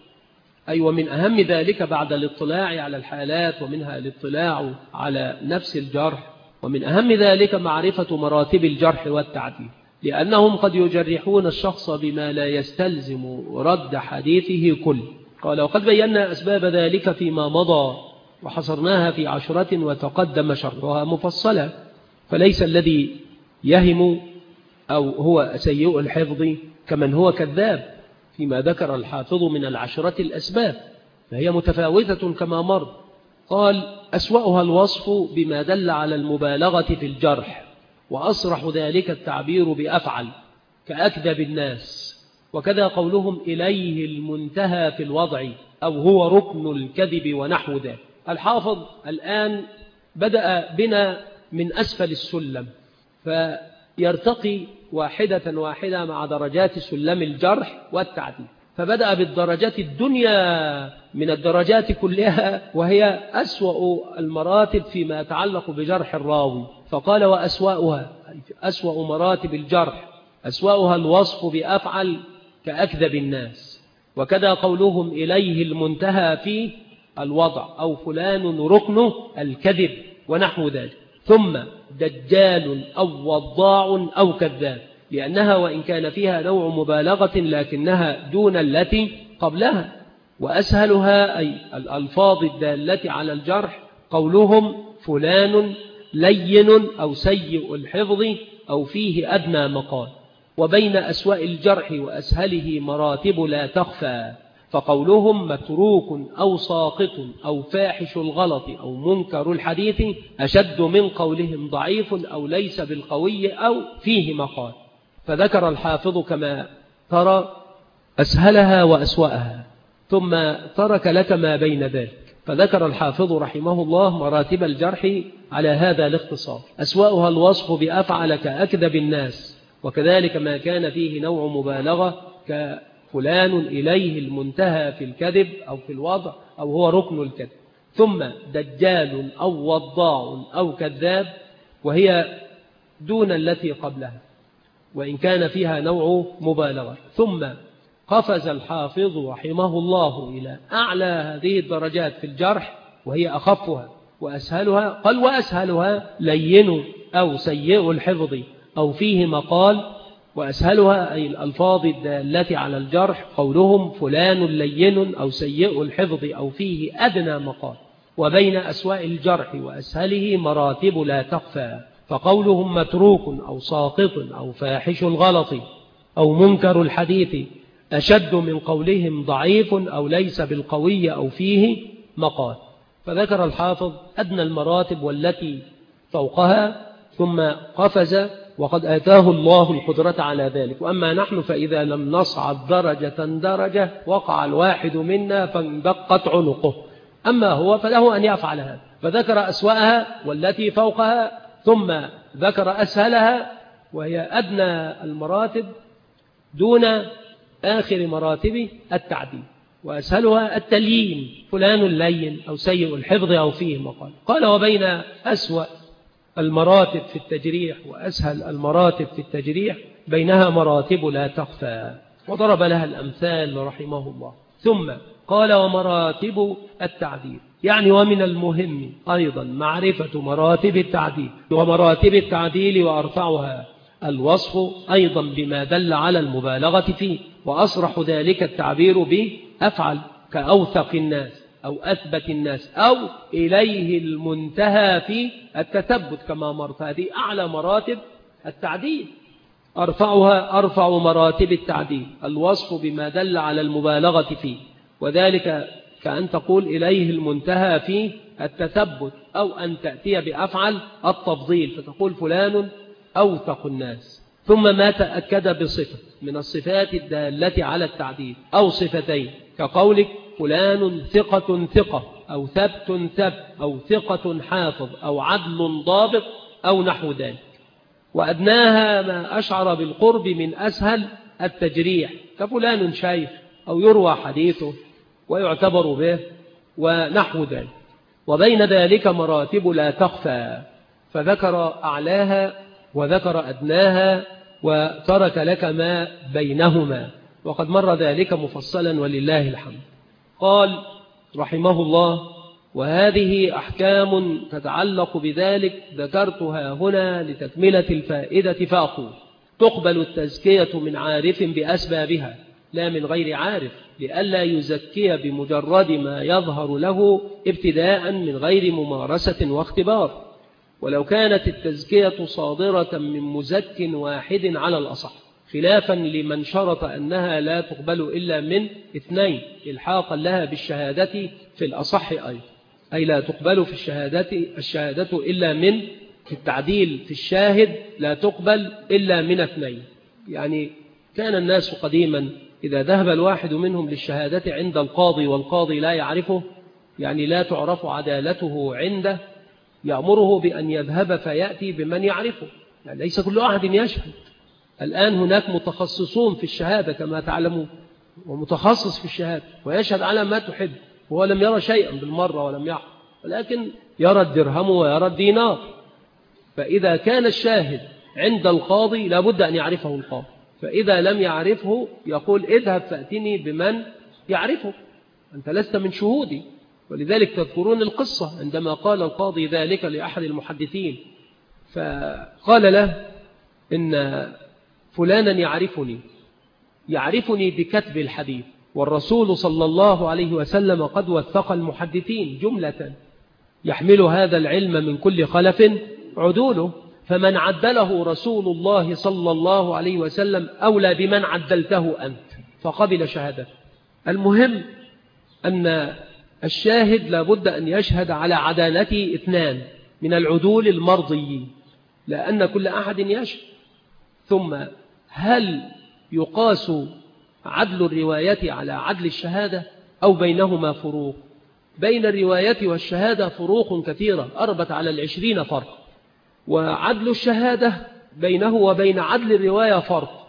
أي ومن أهم ذلك بعد الاطلاع على الحالات ومنها الاطلاع على نفس الجرح، ومن أهم ذلك معرفة مراتب الجرح والتعديل، لأنهم قد يجرحون الشخص بما لا يستلزم رد حديثه كله. قال: وقد بينا أسباب ذلك فيما مضى وحصرناها في عشرة وتقدم شرحها مفصلة، فليس الذي يهم أو هو سيء الحفظ كمن هو كذاب فيما ذكر الحافظ من العشرة الأسباب، فهي متفاوتة كما مر. قال: أسوأها الوصف بما دل على المبالغة في الجرح، وأصرح ذلك التعبير بأفعل كأكذب الناس، وكذا قولهم إليه المنتهى في الوضع أو هو ركن الكذب ونحو ذلك. الحافظ الآن بدأ بنا من أسفل السلم، فيرتقي واحدة واحدة مع درجات سلم الجرح والتعديل، فبدأ بالدرجات الدنيا من الدرجات كلها، وهي أسوأ المراتب فيما يتعلق بجرح الراوي، فقال: وأسوأها أسوأ مراتب الجرح أسوأها الوصف بأفعل كأكذب الناس، وكذا قولهم إليه المنتهى في الوضع أو فلان ركن الكذب ونحو ذلك. ثم دجال أو وضاع أو كذاب، لأنها وإن كان فيها نوع مبالغة لكنها دون التي قبلها. وأسهلها أي الألفاظ الدالة على الجرح قولهم فلان لين أو سيء الحفظ أو فيه أدنى مقال. وبين أسوأ الجرح وأسهله مراتب لا تخفى، فقولهم متروك أو ساقط أو فاحش الغلط أو منكر الحديث أشد من قولهم ضعيف أو ليس بالقوي أو فيه مقال. فذكر الحافظ كما ترى أسهلها وأسوأها، ثم ترك لك ما بين ذلك. فذكر الحافظ رحمه الله مراتب الجرح على هذا الاختصار. أسوأها الوصف بأفعل كأكذب الناس، وكذلك ما كان فيه نوع مبالغة كفلان إليه المنتهى في الكذب أو في الوضع أو هو ركن الكذب. ثم دجال أو وضاع أو كذاب، وهي دون التي قبلها وإن كان فيها نوع مبالغة. ثم قفز الحافظ رحمه الله إلى أعلى هذه الدرجات في الجرح، وهي أخفها وأسهلها. قال وأسهلها لين أو سيء الحفظ أو فيه مقال. وأسهلها أي الألفاظ الدالة على الجرح قولهم فلان لين أو سيء الحفظ أو فيه أدنى مقال. وبين أسواء الجرح وأسهله مراتب لا تخفى، فقولهم متروك أو ساقط أو فاحش الغلط أو منكر الحديث أشد من قولهم ضعيف أو ليس بالقوي أو فيه مقال. فذكر الحافظ أدنى المراتب والتي فوقها، ثم قفز وقد آتاه الله القدرة على ذلك. وأما نحن فإذا لم نصعد درجة درجة وقع الواحد منا فاندقت عنقه، أما هو فله أن يفعل هذا. فذكر أسوأها والتي فوقها، ثم ذكر أسهلها وهي أدنى المراتب دون آخر مراتب التعديل. وأسهلها التليين فلان لين أو سيء الحفظ أو فيه مقال. قال وبين أسوأ المراتب في التجريح وأسهل المراتب في التجريح بينها مراتب لا تخفى، وضرب لها الأمثال رحمه الله. ثم قال ومراتب التعديل، يعني ومن المهم أيضا معرفة مراتب التعديل. ومراتب التعديل وأرفعها الوصف أيضا بما دل على المبالغة فيه، وأصرح ذلك التعبير بأفعل كأوثق الناس أو أثبت الناس أو إليه المنتهى في التثبت كما مرت. هذه أعلى مراتب التعديل. أرفعها أرفع مراتب التعديل الوصف بما دل على المبالغة فيه، وذلك كأن تقول إليه المنتهى في التثبت، أو أن تأتي بأفعل التفضيل فتقول فلان أوثق الناس. ثم ما تأكد بصفة من الصفات الدالة على التعديل أو صفتين كقولك فلان ثقة ثقة أو ثبت ثبت أو ثقة حافظ أو عدل ضابط أو نحو ذلك. وأدناها ما أشعر بالقرب من أسهل التجريح كفلان شيخ أو يروى حديثه ويعتبر به ونحو ذلك. وبين ذلك مراتب لا تخفى، فذكر أعلاها وذكر أدناها وترك لك ما بينهما، وقد مر ذلك مفصلا ولله الحمد. قال رحمه الله وهذه أحكام تتعلق بذلك ذكرتها هنا لتكملة الفائدة، فأقول تقبل التزكية من عارف بأسبابها لا من غير عارف، لئلا يزكي بمجرد ما يظهر له ابتداء من غير ممارسة واختبار، ولو كانت التزكية صادرة من مزك واحد على الأصح، خلافا لمن شرط أنها لا تقبل إلا من اثنين إلحاقا لها بالشهادة في الأصح أيضا، أي لا تقبل في الشهادة الشهادة إلا من في التعديل في الشاهد لا تقبل إلا من اثنين. يعني كان الناس قديما إذا ذهب الواحد منهم للشهادة عند القاضي والقاضي لا يعرفه، يعني لا تعرف عدالته عنده، يأمره بأن يذهب فيأتي بمن يعرفه، يعني ليس كل أحد يشهد. الآن هناك متخصصون في الشهادة كما تعلمون، ومتخصص في الشهادة ويشهد على ما تحب، وهو لم يرى شيئا بالمرة ولم يعرف، ولكن يرى الدرهم ويرى الدينار. فإذا كان الشاهد عند القاضي لابد أن يعرفه القاضي، فإذا لم يعرفه يقول اذهب فأتني بمن يعرفه، أنت لست من شهودي. ولذلك تذكرون القصة عندما قال القاضي ذلك لأحد المحدثين، فقال له إن فلانا يعرفني يعرفني بكتب الحديث، والرسول صلى الله عليه وسلم قد وثق المحدثين جملة، يحمل هذا العلم من كل خلف عدوله، فمن عدله رسول الله صلى الله عليه وسلم أولى بمن عدلته أنت، فقبل شهادته. المهم أن الشاهد لابد أن يشهد على عدالته اثنان من العدول المرضيين، لأن كل أحد يشهد. ثم هل يقاس عدل الرواية على عدل الشهادة أو بينهما فروق؟ بين الرواية والشهادة فروق كثيرة أربت على العشرين فرق، وعدل الشهادة بينه وبين عدل الرواية فرق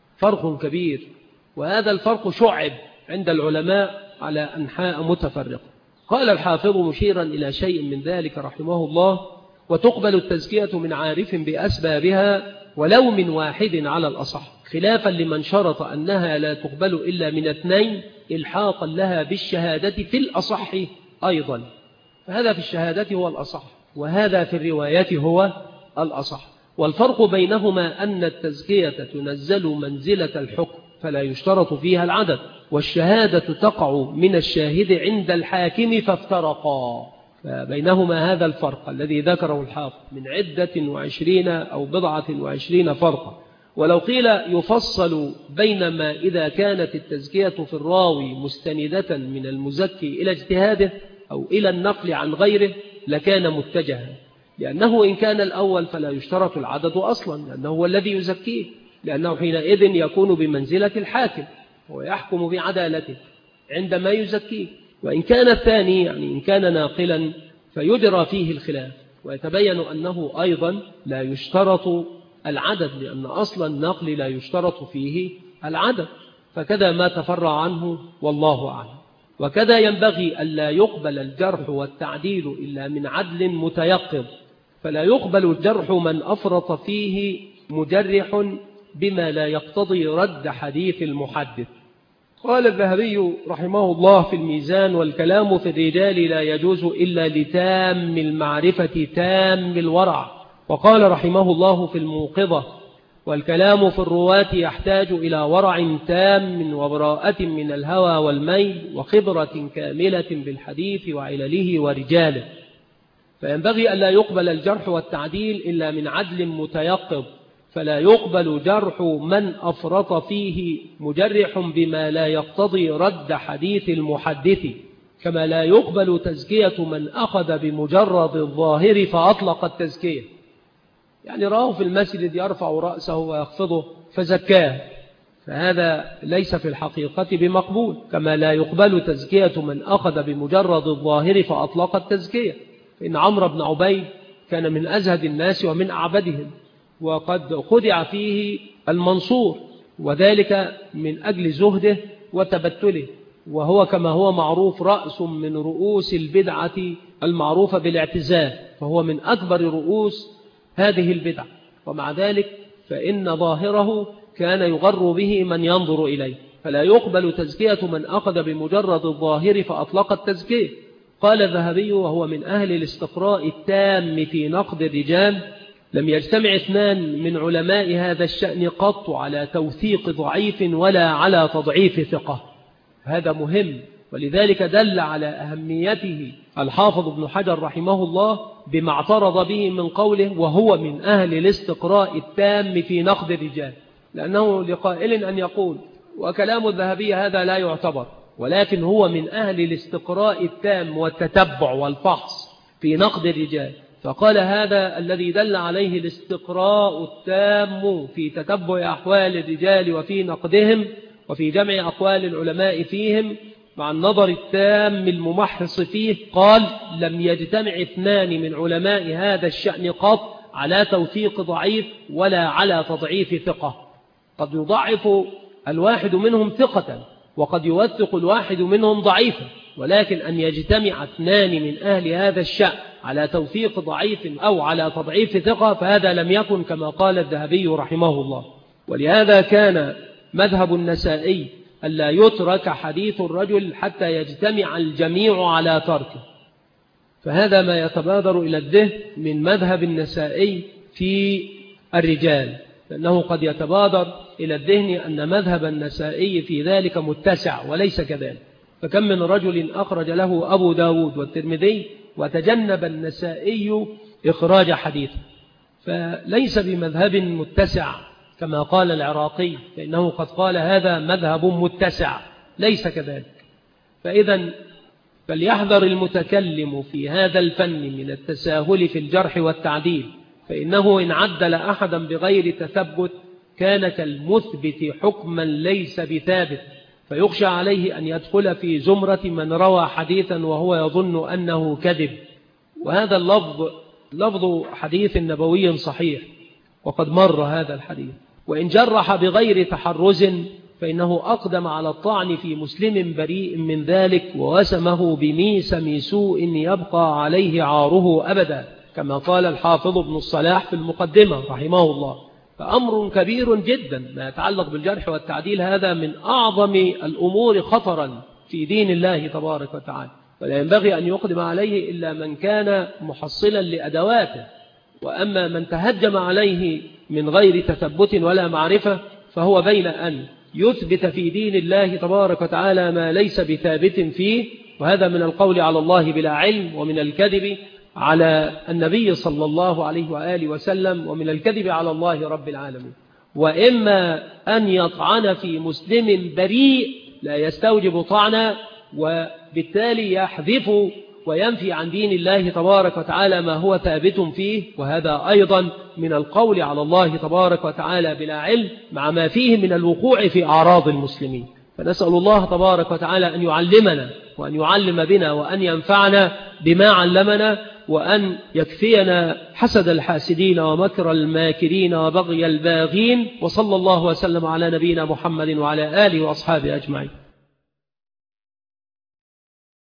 فرق كبير، وهذا الفرق شعب عند العلماء على أنحاء متفرقة. قال الحافظ مشيرا إلى شيء من ذلك رحمه الله: وتقبل التزكية من عارف بأسبابها ولو من واحد على الأصح، خلافا لمن شرط أنها لا تقبل إلا من اثنين إلحاقا لها بالشهادة في الأصح أيضا. فهذا في الشهادة هو الأصح، وهذا في الرواية هو الأصح. والفرق بينهما أن التزكية تنزل منزلة الحكم فلا يشترط فيها العدد، والشهادة تقع من الشاهد عند الحاكم فافترقا. فبينهما هذا الفرق الذي ذكره الحافظ من عدة وعشرين أو بضعة وعشرين فرقا. ولو قيل يفصل بينما إذا كانت التزكية في الراوي مستندة من المزكي إلى اجتهاده أو إلى النقل عن غيره لكان متجها، لأنه إن كان الأول فلا يشترط العدد أصلا، لأنه هو الذي يزكيه، لأنه حينئذ يكون بمنزلة الحاكم ويحكم بعدالته عندما يزكيه. وإن كان الثاني يعني إن كان ناقلا فيجرى فيه الخلاف، ويتبين أنه أيضا لا يشترط العدد، لأن أصلا النقل لا يشترط فيه العدد، فكذا ما تفرع عنه والله أعلم. وكذا ينبغي ألا يقبل الجرح والتعديل إلا من عدل متيقظ، فلا يقبل الجرح من أفرط فيه مجرح بما لا يقتضي رد حديث المحدث. قال الذهبي رحمه الله في الميزان: والكلام في الرجال لا يجوز إلا لتام المعرفة تام الورع. وقال رحمه الله في الموقظة: والكلام في الرواة يحتاج إلى ورع تام وبراءة من الهوى والميل وخبرة كاملة بالحديث وعلله ورجاله. فينبغي ألا يقبل الجرح والتعديل إلا من عدل متيقظ، فلا يقبل جرح من أفرط فيه مجرح بما لا يقتضي رد حديث المحدث، كما لا يقبل تزكية من أخذ بمجرد الظاهر فأطلق التزكية، يعني راه في المسجد يرفع رأسه ويخفضه فزكاه، فهذا ليس في الحقيقة بمقبول. كما لا يقبل تزكية من أخذ بمجرد الظاهر فأطلق التزكية، إن عمرو بن عبيد كان من أزهد الناس ومن أعبدهم، وقد خدع فيه المنصور، وذلك من أجل زهده وتبتله، وهو كما هو معروف رأس من رؤوس البدعة المعروفة بالاعتزال، فهو من أكبر رؤوس هذه البدعة، ومع ذلك فإن ظاهره كان يغر به من ينظر إليه، فلا يقبل تزكية من أخذ بمجرد الظاهر فأطلق التزكية. قال الذهبي وهو من أهل الاستقراء التام في نقد الرجال: لم يجتمع اثنان من علماء هذا الشأن قط على توثيق ضعيف ولا على تضعيف ثقة. هذا مهم، ولذلك دل على أهميته الحافظ ابن حجر رحمه الله بما اعترض به من قوله: وهو من أهل الاستقراء التام في نقد الرجال، لأنه لقائل أن يقول وكلام الذهبي هذا لا يعتبر، ولكن هو من أهل الاستقراء التام والتتبع والفحص في نقد الرجال، فقال هذا الذي دل عليه الاستقراء التام في تتبع أحوال الرجال وفي نقدهم وفي جمع أقوال العلماء فيهم مع النظر التام الممحص فيه. قال: لم يجتمع اثنان من علماء هذا الشأن قط على توثيق ضعيف ولا على تضعيف ثقة. قد يضعف الواحد منهم ثقة وقد يوثق الواحد منهم ضعيفا، ولكن أن يجتمع اثنان من أهل هذا الشأن على توثيق ضعيف أو على تضعيف ثقة فهذا لم يكن كما قال الذهبي رحمه الله. ولهذا كان مذهب النسائي ألا يترك حديث الرجل حتى يجتمع الجميع على تركه، فهذا ما يتبادر إلى الذهن من مذهب النسائي في الرجال، لأنه قد يتبادر إلى الذهن أن مذهب النسائي في ذلك متسع وليس كذلك. فكم من رجل أخرج له أبو داود والترمذي وتجنب النسائي إخراج حديثه، فليس بمذهب متسع كما قال العراقي، فإنه قد قال هذا مذهب متسع، ليس كذلك. فإذا فليحذر المتكلم في هذا الفن من التساهل في الجرح والتعديل، فإنه إن عدل أحدا بغير تثبت كان كالمثبت حكما ليس بثابت، فيخشى عليه أن يدخل في زمرة من روى حديثا وهو يظن أنه كذب. وهذا اللفظ لفظ حديث نبوي صحيح، وقد مر هذا الحديث. وإن جرح بغير تحرز فإنه أقدم على الطعن في مسلم بريء من ذلك، ووسمه بميسم سوء يبقى عليه عاره أبدا، كما قال الحافظ ابن الصلاح في المقدمة رحمه الله. فأمر كبير جدا ما يتعلق بالجرح والتعديل، هذا من أعظم الأمور خطرا في دين الله تبارك وتعالى، ولا ينبغي أن يقدم عليه إلا من كان محصلا لأدواته. وأما من تهجم عليه من غير تثبت ولا معرفة فهو بين أن يثبت في دين الله تبارك وتعالى ما ليس بثابت فيه، وهذا من القول على الله بلا علم، ومن الكذب على النبي صلى الله عليه وآله وسلم، ومن الكذب على الله رب العالمين. وإما أن يطعن في مسلم بريء لا يستوجب طعنا، وبالتالي يحذف وينفي عن دين الله تبارك وتعالى ما هو ثابت فيه، وهذا أيضا من القول على الله تبارك وتعالى بلا علم، مع ما فيه من الوقوع في أعراض المسلمين. فنسأل الله تبارك وتعالى أن يعلمنا وأن يعلم بنا وأن ينفعنا بما علمنا، وأن يكفينا حسد الحاسدين ومكر الماكرين وبغي الباغين. وصلى الله وسلم على نبينا محمد وعلى آله وأصحابه أجمعين.